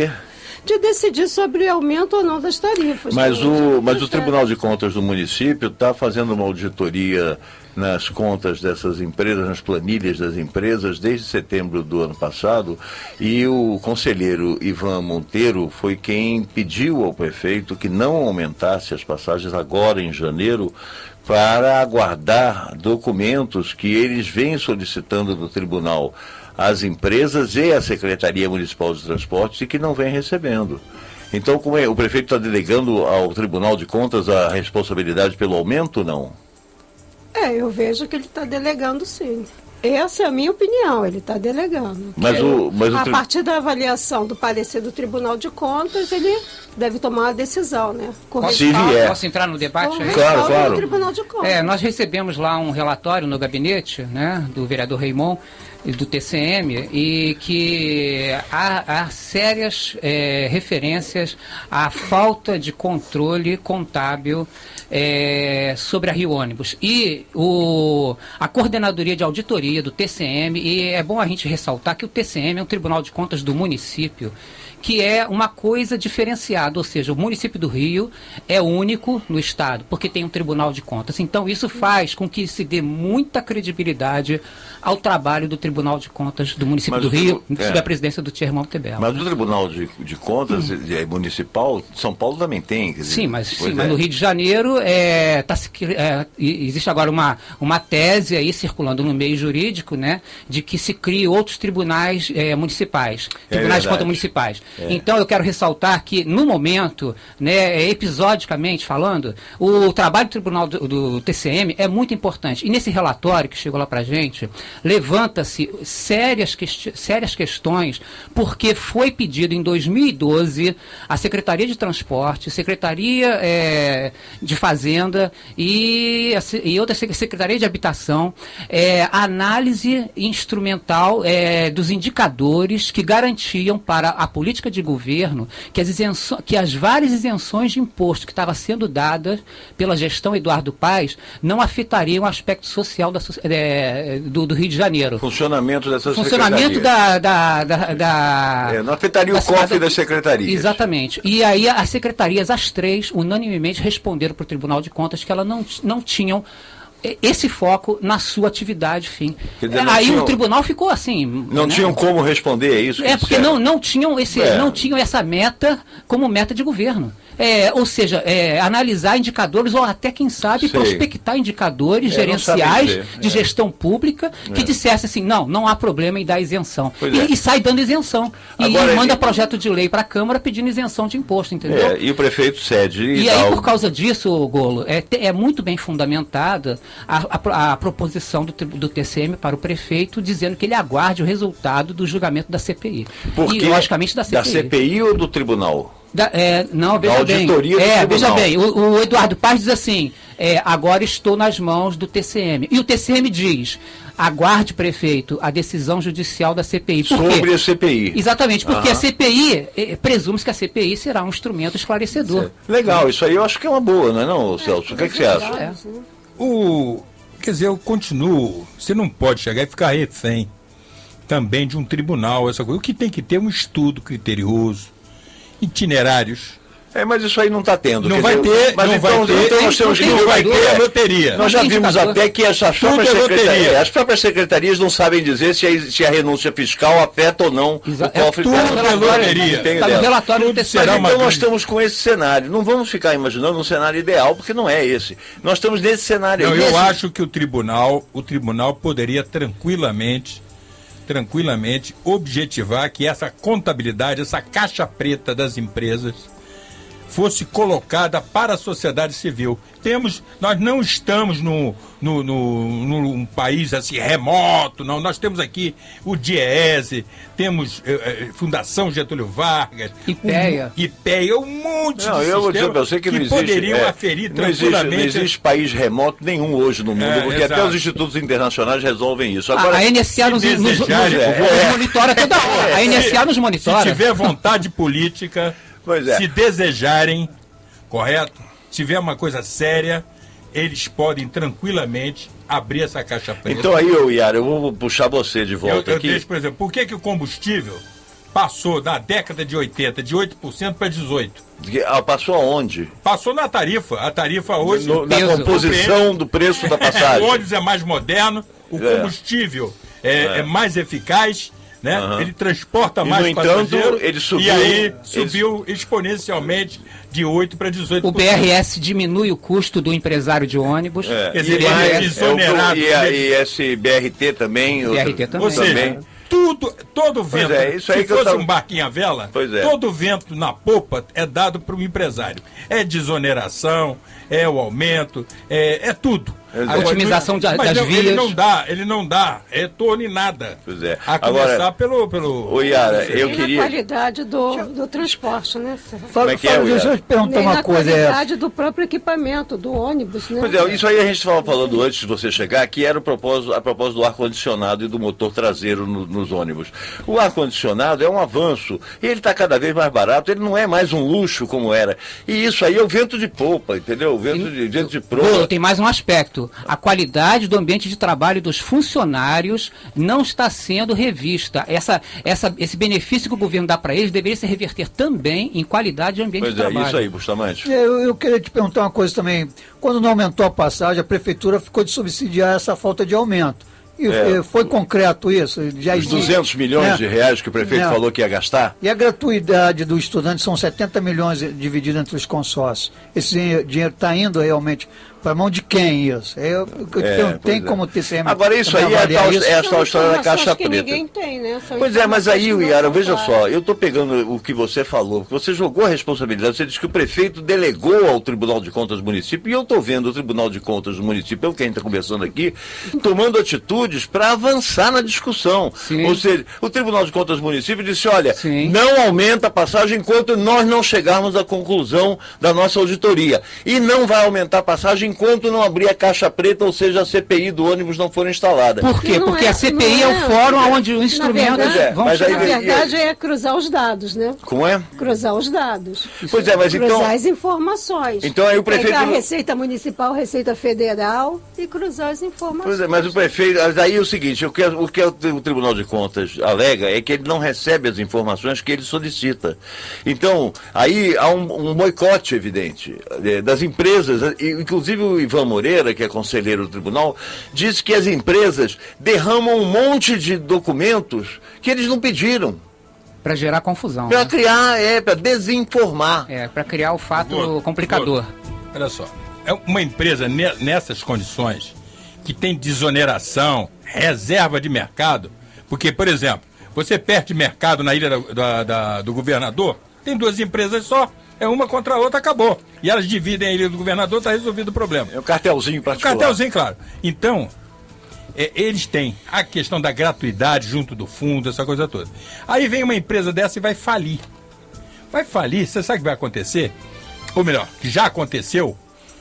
Speaker 6: de decidir sobre aumento ou não das tarifas.
Speaker 2: Mas
Speaker 6: então,
Speaker 2: o, mas o Tribunal de Contas do município está fazendo uma auditoria nas contas dessas empresas, nas planilhas das empresas, desde setembro do ano passado, e o conselheiro Ivan Monteiro foi quem pediu ao prefeito que não aumentasse as passagens agora em janeiro, para aguardar documentos que eles vêm solicitando do tribunal às empresas e à Secretaria Municipal de Transportes e que não vem recebendo. Então, como é, o prefeito está delegando ao Tribunal de Contas a responsabilidade pelo aumento, não?
Speaker 6: É, eu vejo que ele está delegando, sim. Essa é a minha opinião, ele está delegando.
Speaker 2: Mas o, mas o
Speaker 6: a
Speaker 2: tri...
Speaker 6: partir da avaliação do parecer do Tribunal de Contas, ele deve tomar uma decisão, né?
Speaker 2: Se vier.
Speaker 4: Posso entrar no debate aí?
Speaker 2: Claro, claro.
Speaker 6: Do Tribunal de Contas.
Speaker 4: É, nós recebemos lá um relatório no gabinete, né, do vereador Raimon e do T C M, e que há, há sérias é, referências à falta de controle contábil é, sobre a Rio Ônibus. E o, a coordenadoria de auditoria do T C M, e é bom a gente ressaltar que o T C M é um Tribunal de Contas do município, que é uma coisa diferenciada, ou seja, o município do Rio é único no estado, porque tem um Tribunal de Contas. Então, isso faz com que se dê muita credibilidade ao trabalho do Tribunal de Contas do município
Speaker 2: Mas
Speaker 4: do Rio,
Speaker 2: é.
Speaker 4: sob a presidência do Thierry Montebello.
Speaker 2: Mas o Tribunal de, de Contas hum. é municipal, São Paulo também tem. Quer dizer,
Speaker 4: sim, mas, sim
Speaker 2: é.
Speaker 4: mas no Rio de Janeiro é, tá, é, existe agora uma, uma tese aí circulando no meio jurídico, né, de que se crie outros tribunais é, municipais, tribunais é de contas municipais. É. Então, eu quero ressaltar que, no momento, né, episodicamente falando, o trabalho do Tribunal do, do T C M é muito importante. E nesse relatório que chegou lá para a gente, levanta-se sérias, que, sérias questões, porque foi pedido em dois mil e doze a Secretaria de Transporte, Secretaria é, de Fazenda e, e outra Secretaria de Habitação, é, análise instrumental é, dos indicadores que garantiam para a política de governo que as, isenço, que as várias isenções de imposto que estavam sendo dadas pela gestão Eduardo Paes não afetariam o aspecto social da, é, do, do Rio de Janeiro.
Speaker 2: Funcionamento dessas
Speaker 4: Funcionamento da... da, da, da
Speaker 2: é, não afetaria o cofre das secretarias.
Speaker 4: Exatamente. E aí as secretarias, as três, unanimemente responderam para o Tribunal de Contas que elas não, não tinham esse foco na sua atividade, fim. Dizer, aí tinham, o tribunal ficou assim.
Speaker 2: Não né? tinham como responder a isso?
Speaker 4: É, porque não, não, tinham esse, é. não tinham essa meta como meta de governo. É, ou seja, é, analisar indicadores ou até, quem sabe, Sei. prospectar indicadores é, gerenciais de é. gestão pública que é. dissesse assim, não, não há problema em dar isenção. E, é. e sai dando isenção. E Agora, manda é... projeto de lei para a Câmara pedindo isenção de imposto, entendeu?
Speaker 2: É, e o prefeito cede.
Speaker 4: E, e aí, por causa disso, Golo, é, é muito bem fundamentada a, a, a proposição do, do T C M para o prefeito, dizendo que ele aguarde o resultado do julgamento da C P I.
Speaker 2: Porque
Speaker 4: e, logicamente, da C P I.
Speaker 2: Da C P I ou do tribunal?
Speaker 4: Da, é, não, veja bem. É, veja bem, o, o Eduardo Paes diz assim, é, agora estou nas mãos do T C M. E o T C M diz, aguarde, prefeito, a decisão judicial da C P I. Por
Speaker 2: Sobre
Speaker 4: quê?
Speaker 2: a C P I.
Speaker 4: Exatamente, porque Aham. a C P I, é, presume-se que a C P I será um instrumento esclarecedor.
Speaker 2: Legal, isso aí eu acho que é uma boa, não é não, Celso? É, o que, é que você acha?
Speaker 5: É. O, quer dizer, eu continuo, você não pode chegar e ficar refém também de um tribunal, essa coisa. O que tem que ter é um estudo criterioso, itinerários.
Speaker 2: É, mas isso aí não está tendo.
Speaker 5: Não vai
Speaker 2: dizer,
Speaker 5: ter,
Speaker 2: mas
Speaker 5: não
Speaker 2: então,
Speaker 5: vai ter.
Speaker 2: Então nós temos que
Speaker 5: não vai ter
Speaker 2: é,
Speaker 5: loteria.
Speaker 2: Nós já vimos até que essas próprias,
Speaker 5: é
Speaker 2: secretarias, as próprias secretarias não sabem dizer se a, se a renúncia fiscal afeta ou não
Speaker 4: Exa-
Speaker 2: o cofre.
Speaker 5: É tudo é loteria.
Speaker 4: Está no relatório do T C M.
Speaker 2: Mas então nós estamos com esse cenário. Não vamos ficar imaginando um cenário ideal, porque não é esse. Nós estamos nesse cenário.
Speaker 5: Não,
Speaker 2: nesse...
Speaker 5: Eu acho que o tribunal, o tribunal poderia tranquilamente tranquilamente objetivar que essa contabilidade, essa caixa preta das empresas fosse colocada para a sociedade civil. Temos, nós não estamos no, no, no, num país assim remoto, não. Nós temos aqui o DIEESE, temos eh, Fundação Getúlio Vargas,
Speaker 4: IPEA,
Speaker 5: um, IPEA, um monte
Speaker 2: não,
Speaker 5: de
Speaker 2: eu
Speaker 5: sistemas
Speaker 2: vou dizer, eu que, que não existe,
Speaker 5: poderiam
Speaker 2: é,
Speaker 5: aferir
Speaker 2: não
Speaker 5: tranquilamente.
Speaker 2: Existe, não existe país remoto nenhum hoje no mundo, é, porque exato. até os institutos internacionais resolvem isso. Agora,
Speaker 4: a, a N S A nos, nos, nos, é, nos é, monitora toda hora. A N S A nos monitora.
Speaker 5: Se tiver vontade política,
Speaker 2: pois é.
Speaker 5: se desejarem, correto? Se tiver uma coisa séria, eles podem tranquilamente abrir essa caixa preta.
Speaker 2: Então aí, eu, Iara, eu vou puxar você de volta
Speaker 5: eu, eu
Speaker 2: aqui.
Speaker 5: Deixo, por exemplo, por que, que o combustível passou da década de oitenta de oito por cento para dezoito por cento.
Speaker 2: Ah, passou aonde?
Speaker 5: Passou na tarifa. A tarifa hoje...
Speaker 2: No, na
Speaker 4: peso.
Speaker 2: composição do preço da passagem.
Speaker 5: O ônibus é mais moderno, o
Speaker 2: É.
Speaker 5: combustível é,
Speaker 2: É.
Speaker 5: é mais eficaz, né?
Speaker 2: Aham.
Speaker 5: Ele transporta
Speaker 2: E,
Speaker 5: mais
Speaker 2: no entanto,
Speaker 5: passageiro.
Speaker 2: ele subiu-
Speaker 5: E aí
Speaker 2: ele-
Speaker 5: subiu exponencialmente de oito para dezoito
Speaker 4: O
Speaker 5: por cento.
Speaker 4: B R S diminui o custo do empresário de ônibus.
Speaker 2: É.
Speaker 5: Quer dizer,
Speaker 4: E o
Speaker 5: ele é
Speaker 4: B R S
Speaker 5: exonerado.
Speaker 2: e, a- e esse B R T também.
Speaker 4: B R T
Speaker 2: outro-
Speaker 4: também.
Speaker 5: Ou seja, tudo, todo
Speaker 2: Pois
Speaker 5: vento,
Speaker 2: é, isso aí
Speaker 5: se
Speaker 2: que eu
Speaker 5: fosse
Speaker 2: tava-
Speaker 5: um barquinho à vela,
Speaker 2: Pois é.
Speaker 5: todo vento na popa é dado para o empresário. É desoneração, é o aumento, é, é tudo.
Speaker 2: Exato.
Speaker 5: Agora,
Speaker 4: Otimização
Speaker 5: não-
Speaker 4: da-
Speaker 5: mas
Speaker 4: das
Speaker 5: não, Ele
Speaker 4: vias.
Speaker 5: não dá, ele não dá retorno em nada.
Speaker 2: Pois é.
Speaker 5: A começar
Speaker 2: Agora-
Speaker 5: pelo, pelo...
Speaker 2: Ô, Yara, eu
Speaker 6: Nem
Speaker 2: queria.
Speaker 6: na qualidade do, do transporte, né? Sérgio?
Speaker 2: Como é que é,
Speaker 3: Fábio, deixa
Speaker 2: Yara?
Speaker 3: eu te perguntar
Speaker 6: Nem
Speaker 3: uma
Speaker 6: na
Speaker 3: coisa. É,
Speaker 6: qualidade do próprio equipamento, do ônibus, né?
Speaker 2: Pois é, isso aí a gente estava falando antes de você chegar, que era o propósito, a propósito do ar-condicionado e do motor traseiro no- nos ônibus. O ar-condicionado é um avanço, e ele está cada vez mais barato, ele não é mais um luxo como era. E isso aí é o vento de polpa, entendeu? O vento de, vento de proa.
Speaker 4: Bolo, tem mais um aspecto. A qualidade do ambiente de trabalho dos funcionários não está sendo revista. Essa, essa, esse benefício que o governo dá para eles deveria se reverter também em qualidade de ambiente
Speaker 2: Pois
Speaker 4: de
Speaker 2: é,
Speaker 4: trabalho.
Speaker 2: isso aí, Bustamante.
Speaker 3: Eu, eu queria te perguntar uma coisa também. Quando não aumentou a passagem, a prefeitura ficou de subsidiar essa falta de aumento. E
Speaker 2: É.
Speaker 3: eh, foi concreto isso? Já
Speaker 2: Os
Speaker 3: existe,
Speaker 2: duzentos milhões
Speaker 3: né?
Speaker 2: de reais que o prefeito
Speaker 3: É.
Speaker 2: falou que ia gastar,
Speaker 3: E a gratuidade do estudante são setenta milhões dividido entre os consórcios. Esse dinheiro está indo realmente para a mão de quem isso? Eu, eu
Speaker 2: É,
Speaker 3: tenho- tem
Speaker 2: pois é.
Speaker 3: como o T C M
Speaker 2: Agora, isso
Speaker 3: também
Speaker 2: aí é a
Speaker 3: avaliar
Speaker 2: tal-
Speaker 3: isso?
Speaker 2: é a
Speaker 6: São
Speaker 2: tal história da
Speaker 6: informações
Speaker 2: caixa
Speaker 6: que
Speaker 2: preta.
Speaker 6: ninguém tem, né? São
Speaker 2: Pois é, mas aí,
Speaker 6: informações que não
Speaker 2: Yara,
Speaker 6: são
Speaker 2: veja
Speaker 6: claras.
Speaker 2: só, eu estou pegando o que você falou, você jogou a responsabilidade, você disse que o prefeito delegou ao Tribunal de Contas do município, e eu estou vendo o Tribunal de Contas do município, pelo que a gente está conversando aqui, tomando atitudes para avançar na discussão.
Speaker 4: Sim.
Speaker 2: Ou seja, o Tribunal de Contas do município disse, olha,
Speaker 4: Sim.
Speaker 2: não aumenta a passagem enquanto nós não chegarmos à conclusão da nossa auditoria. E não vai aumentar a passagem enquanto não abrir a caixa preta, ou seja, a C P I do ônibus não for instalada.
Speaker 4: Por quê?
Speaker 6: Não
Speaker 4: Porque
Speaker 6: é-
Speaker 4: a C P I é,
Speaker 6: não
Speaker 4: o
Speaker 6: é.
Speaker 4: fórum onde os instrumentos
Speaker 6: verdade-
Speaker 2: É,
Speaker 4: vão
Speaker 2: mas aí
Speaker 6: Na
Speaker 2: vem-
Speaker 6: verdade é cruzar os dados, né?
Speaker 2: Como é?
Speaker 6: Cruzar os dados.
Speaker 2: Pois é, mas
Speaker 6: cruzar
Speaker 2: então...
Speaker 6: as informações.
Speaker 2: Então aí o prefeito
Speaker 6: Pegar a
Speaker 2: não-
Speaker 6: Receita Municipal, Receita Federal e cruzar as informações.
Speaker 2: Pois é, mas o prefeito, aí é o seguinte, o que, o que o Tribunal de Contas alega é que ele não recebe as informações que ele solicita. Então, aí há um, um boicote evidente eh, das empresas, e, inclusive o Ivan Moreira, que é conselheiro do tribunal, disse que as empresas derramam um monte de documentos que eles não pediram,
Speaker 4: para gerar confusão.
Speaker 2: para
Speaker 4: Né?
Speaker 2: criar, é, para desinformar.
Speaker 4: É, para criar o fato
Speaker 5: Outro,
Speaker 4: complicador.
Speaker 5: outro. Olha só, é uma empresa ne- nessas condições que tem desoneração, reserva de mercado, porque, por exemplo, você perde mercado na ilha da, da- da- do governador, tem duas empresas só, é uma contra a outra, acabou. E elas dividem a ilha do governador, está resolvido o problema.
Speaker 2: É um cartelzinho
Speaker 5: O
Speaker 2: particular.
Speaker 5: cartelzinho, claro. Então, é, eles têm a questão da gratuidade junto do fundo, essa coisa toda. Aí vem uma empresa dessa e vai falir. Vai falir, você sabe o que vai acontecer? Ou melhor, que já aconteceu,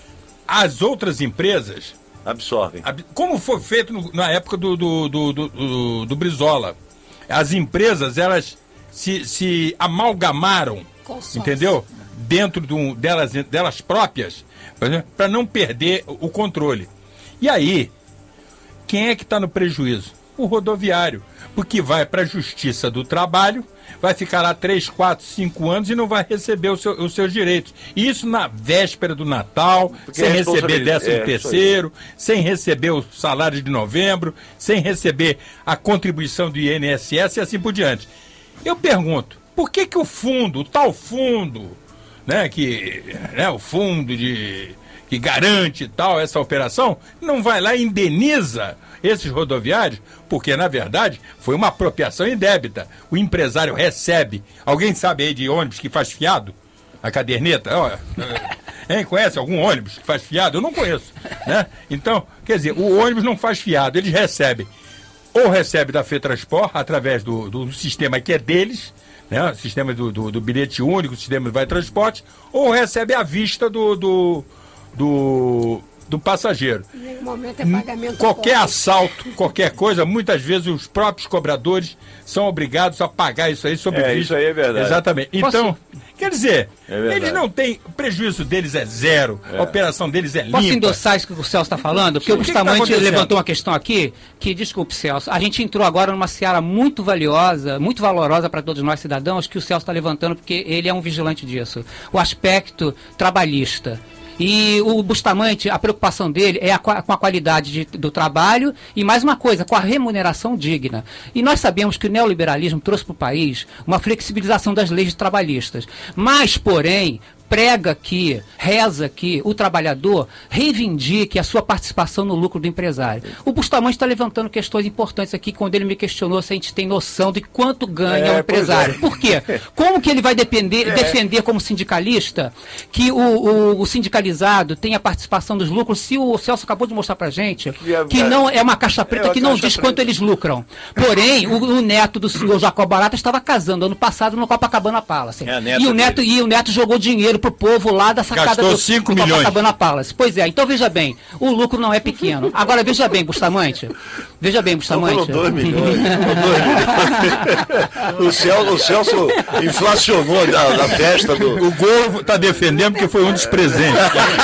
Speaker 5: as outras empresas,
Speaker 2: Absorvem.
Speaker 5: ab- como foi feito no- na época do, do, do, do, do- do Brizola, as empresas, elas se, se amalgamaram,
Speaker 6: Consórcio.
Speaker 5: entendeu? Dentro do, delas, delas próprias, para não perder o controle. E aí, quem é que está no prejuízo? O rodoviário, porque vai para a Justiça do Trabalho, vai ficar lá três, quatro, cinco anos e não vai receber o seu- os seus direitos. Isso na véspera do Natal,
Speaker 2: Porque
Speaker 5: sem
Speaker 2: é
Speaker 5: receber
Speaker 2: responsabilidade-
Speaker 5: décimo
Speaker 2: é, isso aí.
Speaker 5: terceiro, sem receber o salário de novembro, sem receber a contribuição do I N S S e assim por diante. Eu pergunto, por que que o fundo, o tal fundo, né, que, né, o fundo de, que garante tal essa operação, não vai lá e indeniza esses rodoviários? Porque, na verdade, foi uma apropriação indébita. O empresário recebe. Alguém sabe aí de ônibus que faz fiado? A caderneta? Ó, hein, conhece algum ônibus que faz fiado? Eu não conheço. Né? Então, quer dizer, o ônibus não faz fiado, eles recebem. Ou recebe da FETransport, através do, do sistema que é deles, né? O sistema do, do, do bilhete único, o sistema do Vai Transporte, ou recebe à vista do, do, do, do passageiro.
Speaker 6: Em nenhum momento é pagamento.
Speaker 5: Qualquer
Speaker 6: público.
Speaker 5: assalto, qualquer coisa, muitas vezes os próprios cobradores são obrigados a pagar isso aí sobre
Speaker 2: É,
Speaker 5: vista.
Speaker 2: isso aí é verdade.
Speaker 5: Exatamente. Então,
Speaker 4: Posso-
Speaker 5: Quer dizer,
Speaker 2: É verdade.
Speaker 5: eles não têm. O prejuízo deles é zero, a operação deles é limpa.
Speaker 4: Posso endossar isso que o Celso está falando? Porque
Speaker 5: Sim,
Speaker 4: o
Speaker 5: o que que tá
Speaker 4: Bustamante
Speaker 5: acontecendo?
Speaker 4: levantou uma questão aqui que, desculpe, Celso, a gente entrou agora numa seara muito valiosa, muito valorosa para todos nós cidadãos, que o Celso está levantando, porque ele é um vigilante disso. O aspecto trabalhista. E o Bustamante, a preocupação dele é a, com a qualidade de, do trabalho e, mais uma coisa, com a remuneração digna. E nós sabemos que o neoliberalismo trouxe para o país uma flexibilização das leis trabalhistas. Mas, porém, prega que, reza que o trabalhador reivindique a sua participação no lucro do empresário. O Bustamante está levantando questões importantes aqui, quando ele me questionou se a gente tem noção de quanto ganha
Speaker 2: É,
Speaker 4: o empresário.
Speaker 2: pois é.
Speaker 4: Por quê? Como que ele vai depender,
Speaker 2: É.
Speaker 4: defender como sindicalista que o, o, o sindicalizado tem a participação dos lucros, se o Celso acabou de mostrar para gente
Speaker 2: Que é-
Speaker 4: que não é uma caixa preta,
Speaker 2: É uma
Speaker 4: que não
Speaker 2: caixa
Speaker 4: diz
Speaker 2: preta.
Speaker 4: quanto eles lucram. Porém, o, o neto do senhor Jacob Barata estava casando ano passado no Copacabana Palace.
Speaker 2: É a neta
Speaker 4: e, o neto,
Speaker 2: dele.
Speaker 4: e o neto jogou dinheiro pro povo lá da sacada
Speaker 5: Gastou
Speaker 4: do,
Speaker 5: cinco
Speaker 4: do
Speaker 5: milhões.
Speaker 4: Copacabana Palace. Pois é, então veja bem, o lucro não é pequeno. Agora veja bem, Bustamante. Veja bem, Bustamante.
Speaker 2: Foram dois milhões. Foram dois milhões. O Celso, o Celso inflacionou na, na festa do.
Speaker 5: O Gol está defendendo porque foi um dos presentes.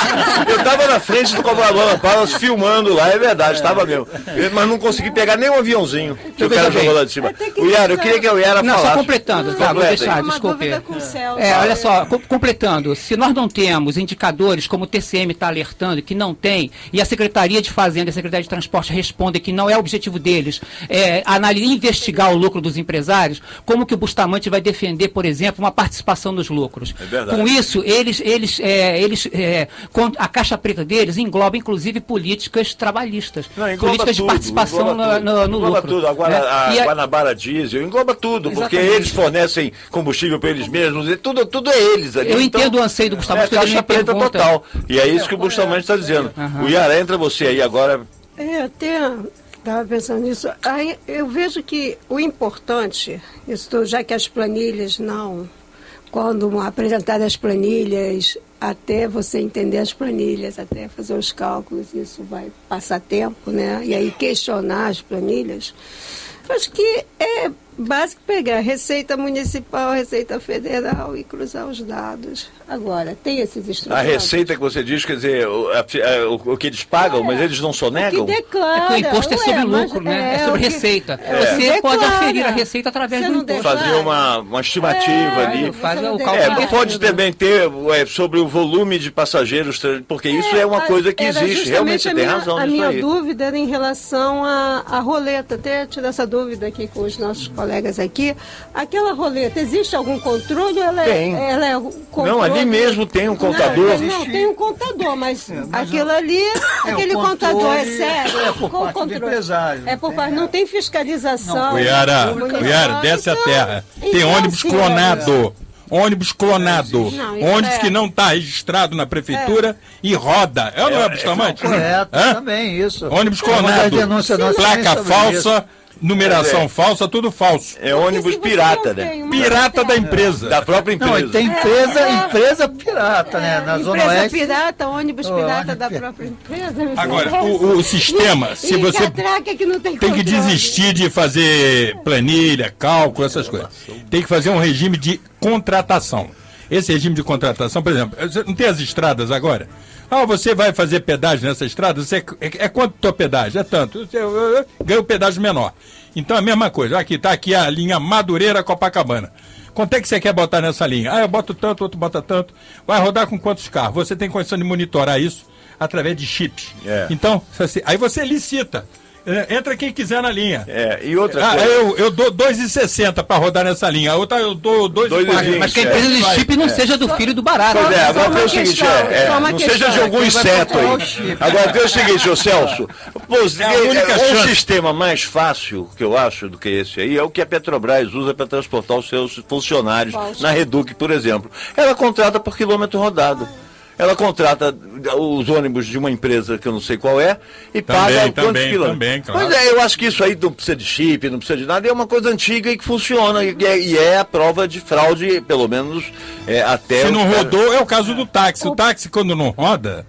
Speaker 2: Eu estava na frente do Copacabana Palace filmando lá, é verdade, estava mesmo. Mas não consegui pegar nem um aviãozinho que o
Speaker 4: veja
Speaker 2: cara
Speaker 4: bem.
Speaker 2: jogou lá de cima.
Speaker 6: Eu tenho que
Speaker 2: O Yara, eu queria que o Yara
Speaker 4: Não,
Speaker 2: falasse.
Speaker 4: só completando, tá, vou
Speaker 2: Completa aí.
Speaker 4: deixar,
Speaker 6: uma
Speaker 4: desculpe.
Speaker 6: dúvida com o Celso.
Speaker 4: É, olha só, co- completando, se nós não temos indicadores, como o T C M está alertando, que não tem, e a Secretaria de Fazenda e a Secretaria de Transporte respondem que não é o objetivo deles é, analisar, investigar o lucro dos empresários, como que o Bustamante vai defender, por exemplo, uma participação nos lucros?
Speaker 2: É verdade.
Speaker 4: Com isso, eles, eles, é, eles é, com a caixa preta deles engloba, inclusive, políticas trabalhistas,
Speaker 2: Não, engloba
Speaker 4: políticas de
Speaker 2: tudo,
Speaker 4: participação
Speaker 2: engloba
Speaker 4: no,
Speaker 2: tudo.
Speaker 4: no, no
Speaker 2: Engloba
Speaker 4: lucro.
Speaker 2: tudo. Agora,
Speaker 4: né?
Speaker 2: a
Speaker 4: E a-
Speaker 2: Guanabara Diesel engloba tudo, porque
Speaker 4: Exatamente.
Speaker 2: eles fornecem combustível para eles mesmos, e tudo, tudo é eles ali.
Speaker 4: Eu
Speaker 2: Então,
Speaker 4: entendo o anseio do Bustamante,
Speaker 2: é
Speaker 4: quando ele
Speaker 2: caixa
Speaker 4: me
Speaker 2: preta
Speaker 4: pergunta-
Speaker 2: total. E é isso que o Bustamante está dizendo.
Speaker 4: Aham.
Speaker 2: O Yara, entra você aí agora.
Speaker 6: É, até estava pensando nisso. Aí eu vejo que o importante, isso, já que as planilhas não, quando apresentar as planilhas, até você entender as planilhas, até fazer os cálculos, isso vai passar tempo, né? E aí questionar as planilhas. Acho que é básico pegar Receita Municipal, Receita Federal e cruzar os dados. Agora, tem esses
Speaker 2: A
Speaker 6: instrumentos.
Speaker 2: receita que você diz, quer dizer, o, a- a- o- o que eles pagam, mas eles não
Speaker 6: O que
Speaker 2: sonegam?
Speaker 6: declara.
Speaker 4: É que o imposto é
Speaker 6: ué,
Speaker 4: sobre
Speaker 6: mas
Speaker 4: lucro, né? É,
Speaker 6: o
Speaker 4: sobre
Speaker 6: que-
Speaker 4: receita.
Speaker 6: é o que
Speaker 4: Você pode
Speaker 6: declara.
Speaker 4: aferir a receita através
Speaker 6: Você
Speaker 4: do
Speaker 6: não
Speaker 4: imposto.
Speaker 6: declara.
Speaker 2: Fazer uma, uma estimativa
Speaker 6: É,
Speaker 2: ali.
Speaker 4: Faz
Speaker 6: Você não
Speaker 4: o
Speaker 6: tem-
Speaker 4: cálculo.
Speaker 2: É,
Speaker 6: Claro.
Speaker 2: pode também ter é, sobre o volume de passageiros, porque isso é uma
Speaker 6: a-
Speaker 2: coisa que
Speaker 6: era
Speaker 2: existe. Realmente
Speaker 6: justamente
Speaker 2: você
Speaker 6: a
Speaker 2: tem
Speaker 6: minha,
Speaker 2: razão
Speaker 6: A
Speaker 2: nisso
Speaker 6: minha
Speaker 2: aí.
Speaker 6: dúvida era em relação à à roleta, até tirar essa dúvida aqui com os nossos colegas aqui. Aquela roleta, existe algum controle? Ela é,
Speaker 2: Tem.
Speaker 6: ela é o controle?
Speaker 2: Não, ali mesmo tem um contador.
Speaker 6: Não, não, tem um contador, mas,
Speaker 3: mas
Speaker 6: aquilo ali, aquele
Speaker 3: o
Speaker 6: contador é
Speaker 3: controle
Speaker 6: sério?
Speaker 3: é por
Speaker 6: Qual o
Speaker 3: parte do
Speaker 6: controle?
Speaker 3: empresário.
Speaker 6: É por
Speaker 3: Tem,
Speaker 6: parte,
Speaker 3: é.
Speaker 6: não tem fiscalização.
Speaker 5: O Yara,
Speaker 6: municipal,
Speaker 5: o Yara, desce a
Speaker 6: então-
Speaker 5: terra. Tem
Speaker 6: então,
Speaker 5: ônibus
Speaker 6: assim,
Speaker 5: clonado. Ônibus clonado.
Speaker 6: Não, isso
Speaker 5: Ônibus
Speaker 6: é.
Speaker 5: que não está registrado na prefeitura e roda. É ou não é, Bustamante?
Speaker 3: Correto,
Speaker 5: Hã?
Speaker 3: também isso.
Speaker 5: Ônibus
Speaker 3: É uma das
Speaker 5: clonado.
Speaker 3: denúncias nossas
Speaker 5: Placa
Speaker 3: também sobre
Speaker 5: falsa, numeração
Speaker 2: É, é.
Speaker 5: falsa, tudo falso.
Speaker 2: É
Speaker 6: Porque
Speaker 2: ônibus
Speaker 6: se você
Speaker 2: pirata,
Speaker 6: não
Speaker 2: né?
Speaker 6: tem uma
Speaker 5: Pirata da
Speaker 6: tela-
Speaker 5: empresa.
Speaker 2: Da própria
Speaker 3: Não,
Speaker 2: empresa.
Speaker 3: e tem empresa, empresa pirata, né? Na Zona
Speaker 6: empresa
Speaker 3: Oeste.
Speaker 6: pirata, ônibus
Speaker 3: Oh,
Speaker 6: pirata
Speaker 3: ônibus
Speaker 6: da
Speaker 3: pirata.
Speaker 6: própria empresa.
Speaker 5: Agora, o, o sistema, se
Speaker 6: E
Speaker 5: você
Speaker 6: catraca que não tem
Speaker 5: tem que
Speaker 6: controle.
Speaker 5: desistir de fazer planilha, cálculo, essas coisas. Tem que fazer um regime de contratação. Esse regime de contratação, por exemplo, você não tem as estradas agora? Ah, você vai fazer pedágio nessa estrada? Você, é, é quanto tua pedágio? É tanto. Você uh, ganha o pedágio menor. Então, a mesma coisa. Aqui está aqui a linha Madureira-Copacabana. Quanto é que você quer botar nessa linha? Ah, eu boto tanto, outro bota tanto. Vai rodar com quantos carros? Você tem condição de monitorar isso através de chips.
Speaker 2: É.
Speaker 5: Então, você- aí você licita. É, entra quem quiser na linha.
Speaker 2: É, e outra
Speaker 5: Ah,
Speaker 2: coisa.
Speaker 5: eu, eu dou dois e sessenta para rodar nessa linha. A outra eu dou dois e
Speaker 2: dois e
Speaker 5: quarenta.
Speaker 2: vinte.
Speaker 4: Mas que a
Speaker 2: É.
Speaker 4: empresa de
Speaker 5: Vai.
Speaker 4: chip não seja do filho do barato.
Speaker 2: Pois é,
Speaker 6: Só
Speaker 2: agora
Speaker 6: uma
Speaker 2: tem o seguinte,
Speaker 6: questão,
Speaker 2: é, é,
Speaker 6: só uma
Speaker 2: não
Speaker 6: questão,
Speaker 2: seja de algum
Speaker 6: quem vai
Speaker 2: inseto
Speaker 6: controlar
Speaker 2: aí.
Speaker 6: o chip?
Speaker 2: Agora tem o seguinte, ô Celso, pô,
Speaker 5: É a única
Speaker 2: é, um
Speaker 5: chance.
Speaker 2: sistema mais fácil, que eu acho, do que esse aí, é o que a Petrobras usa para transportar os seus funcionários
Speaker 6: Poxa.
Speaker 2: na Reduc, por exemplo. Ela contrata por quilômetro rodado. Ela contrata os ônibus de uma empresa que eu não sei qual é e
Speaker 5: Também,
Speaker 2: paga quantos
Speaker 5: também,
Speaker 2: quilômetros.
Speaker 5: também, claro.
Speaker 2: Pois é, eu acho que isso aí não precisa de chip, não precisa de nada, é uma coisa antiga e que funciona, e é, e é a prova de fraude, pelo menos é, até...
Speaker 5: Se
Speaker 2: os
Speaker 5: não
Speaker 2: caras-
Speaker 5: rodou, é o caso do táxi. O táxi, quando não roda,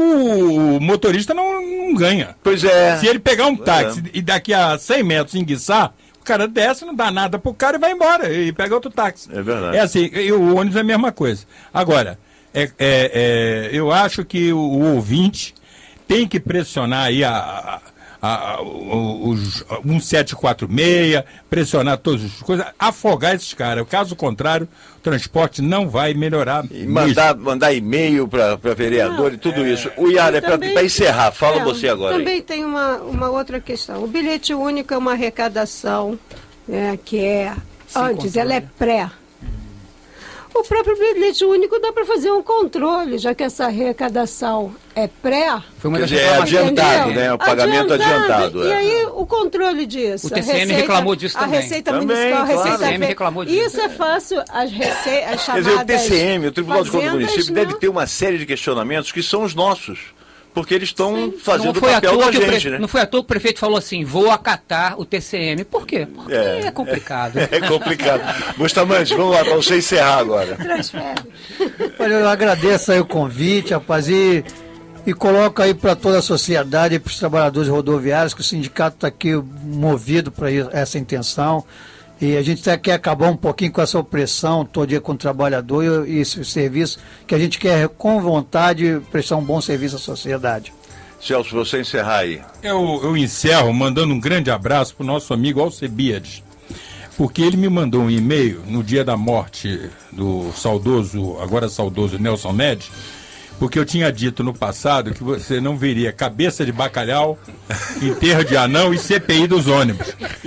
Speaker 5: o motorista não, não ganha.
Speaker 2: Pois é.
Speaker 5: Se ele pegar um
Speaker 2: Pois
Speaker 5: táxi e daqui a cem metros enguiçar, O cara desce, não dá nada pro cara e vai embora, e pega outro táxi.
Speaker 2: É verdade.
Speaker 5: É assim, e o ônibus é a mesma coisa. Agora, é, é, é, eu acho que o, o ouvinte tem que pressionar aí a, a, a, os um sete quatro seis, pressionar todas as coisas, afogar esses caras. Caso contrário, o transporte não vai melhorar.
Speaker 2: E mandar, mandar e-mail para vereador não, e tudo é... isso. O Iara, é para encerrar, fala é, você agora.
Speaker 6: Também
Speaker 2: aí.
Speaker 6: tem uma, uma outra questão. O bilhete único é uma arrecadação, né, que é Sim, antes, controle. Ela é pré. O próprio bilhete único dá para fazer um controle, já que essa arrecadação é pré.
Speaker 2: Foi uma Quer dizer, é adiantado, entendeu? Né? O pagamento adiantado. adiantado
Speaker 6: e
Speaker 2: é.
Speaker 6: aí o controle disso.
Speaker 4: O T C M Receita, reclamou disso também.
Speaker 6: A Receita
Speaker 2: também,
Speaker 6: Municipal,
Speaker 2: claro.
Speaker 6: a Receita
Speaker 4: O T C M reclamou disso.
Speaker 6: Isso é fácil, as, rece... as chamadas...
Speaker 2: Quer dizer, o T C M, o Tribunal de Contas do Município,
Speaker 6: não...
Speaker 2: deve ter uma série de questionamentos que são os nossos. Porque eles estão fazendo
Speaker 4: o papel da
Speaker 2: gente,
Speaker 4: pre...
Speaker 2: né?
Speaker 4: Não foi à toa que o prefeito falou assim, vou acatar o T C M. Por quê? Porque é, é complicado.
Speaker 2: É, é complicado. Bustamante, vamos lá, para você encerrar agora.
Speaker 3: Olha, eu agradeço aí o convite, rapaz, e, e coloco aí para toda a sociedade, para os trabalhadores rodoviários, que o sindicato está aqui movido para essa intenção. E a gente quer acabar um pouquinho com essa opressão todo dia com o trabalhador e, e esse serviço que a gente quer com vontade prestar um bom serviço à sociedade.
Speaker 2: Celso, você encerrar aí.
Speaker 5: Eu, eu encerro mandando um grande abraço para o nosso amigo Alcebiades, porque ele me mandou um e-mail no dia da morte do saudoso, agora saudoso Nelson Ned, porque eu tinha dito no passado que você não veria cabeça de bacalhau, enterro de anão e C P I dos ônibus.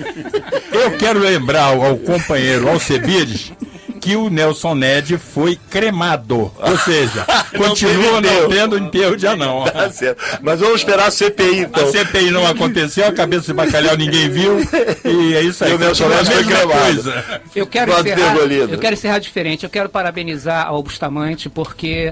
Speaker 5: Eu quero lembrar ao, ao companheiro Alcebiades que o Nelson Ned foi cremado. Ou seja, continua não tendo enterro de anão.
Speaker 2: Tá certo. Mas vamos esperar a C P I, então.
Speaker 5: A C P I não aconteceu, a cabeça de bacalhau ninguém viu, e é isso aí.
Speaker 2: E o Nelson Ned foi cremado.
Speaker 4: Eu quero, encerrar, eu quero encerrar diferente. Eu quero parabenizar ao Bustamante, porque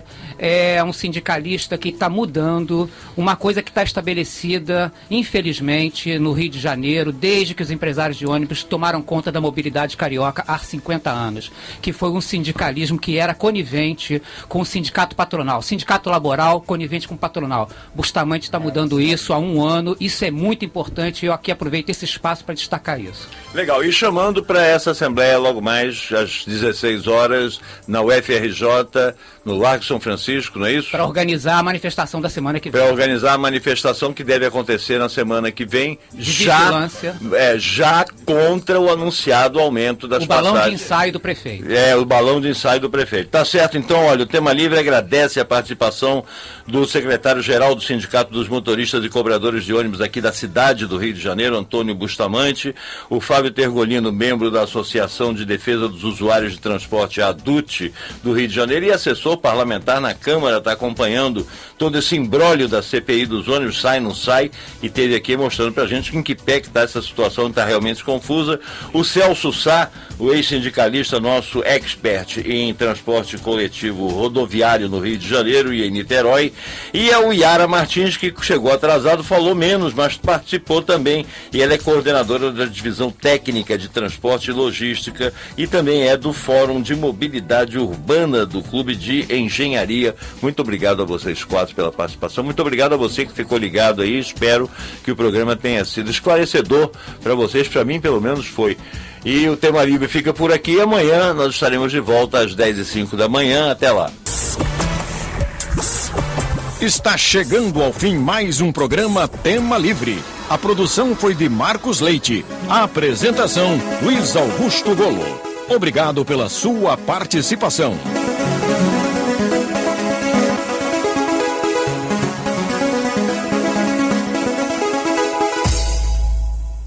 Speaker 4: é um sindicalista que está mudando uma coisa que está estabelecida, infelizmente, no Rio de Janeiro, desde que os empresários de ônibus tomaram conta da mobilidade carioca há cinquenta anos. Que foi um sindicalismo que era conivente com o sindicato patronal. Sindicato laboral conivente com o patronal. Bustamante está mudando isso há um ano. Isso é muito importante e eu aqui aproveito esse espaço para destacar isso.
Speaker 2: Legal. E chamando para essa assembleia logo mais às dezesseis horas na U F R J, no Largo São Francisco, não é isso?
Speaker 4: Para organizar a manifestação da semana que vem.
Speaker 2: Para organizar a manifestação que deve acontecer na semana que vem,
Speaker 4: de
Speaker 2: já,
Speaker 4: vigilância.
Speaker 2: É, já contra o anunciado aumento das
Speaker 4: o balão
Speaker 2: passagens.
Speaker 4: de ensaio do prefeito.
Speaker 2: É, o balão de ensaio do prefeito. Tá certo, então, olha, o Tema Livre agradece a participação do secretário-geral do Sindicato dos Motoristas e Cobradores de Ônibus aqui da cidade do Rio de Janeiro, Antônio Bustamante, o Fábio Tergolino, membro da Associação de Defesa dos Usuários de Transporte, a ADUT, do Rio de Janeiro, e assessor parlamentar na Câmara, está acompanhando todo esse imbróglio da C P I dos ônibus, sai, não sai, e teve aqui mostrando pra gente em que pé que está essa situação, está realmente confusa. O Celso Sá, o ex-sindicalista nosso, expert em transporte coletivo rodoviário no Rio de Janeiro e em Niterói, e a Iara Martins, que chegou atrasado, falou menos, mas participou também, e ela é coordenadora da divisão técnica de transporte e logística e também é do Fórum de Mobilidade Urbana do Clube de Engenharia. Muito obrigado a vocês quatro pela participação, muito obrigado a você que ficou ligado aí, espero que o programa tenha sido esclarecedor para vocês, para mim pelo menos foi. E o Tema Livre fica por aqui. Amanhã nós estaremos de volta às dez e cinco da manhã. Até lá.
Speaker 1: Está chegando ao fim mais um programa Tema Livre. A produção foi de Marcos Leite. A apresentação, Luiz Augusto Golo. Obrigado pela sua participação.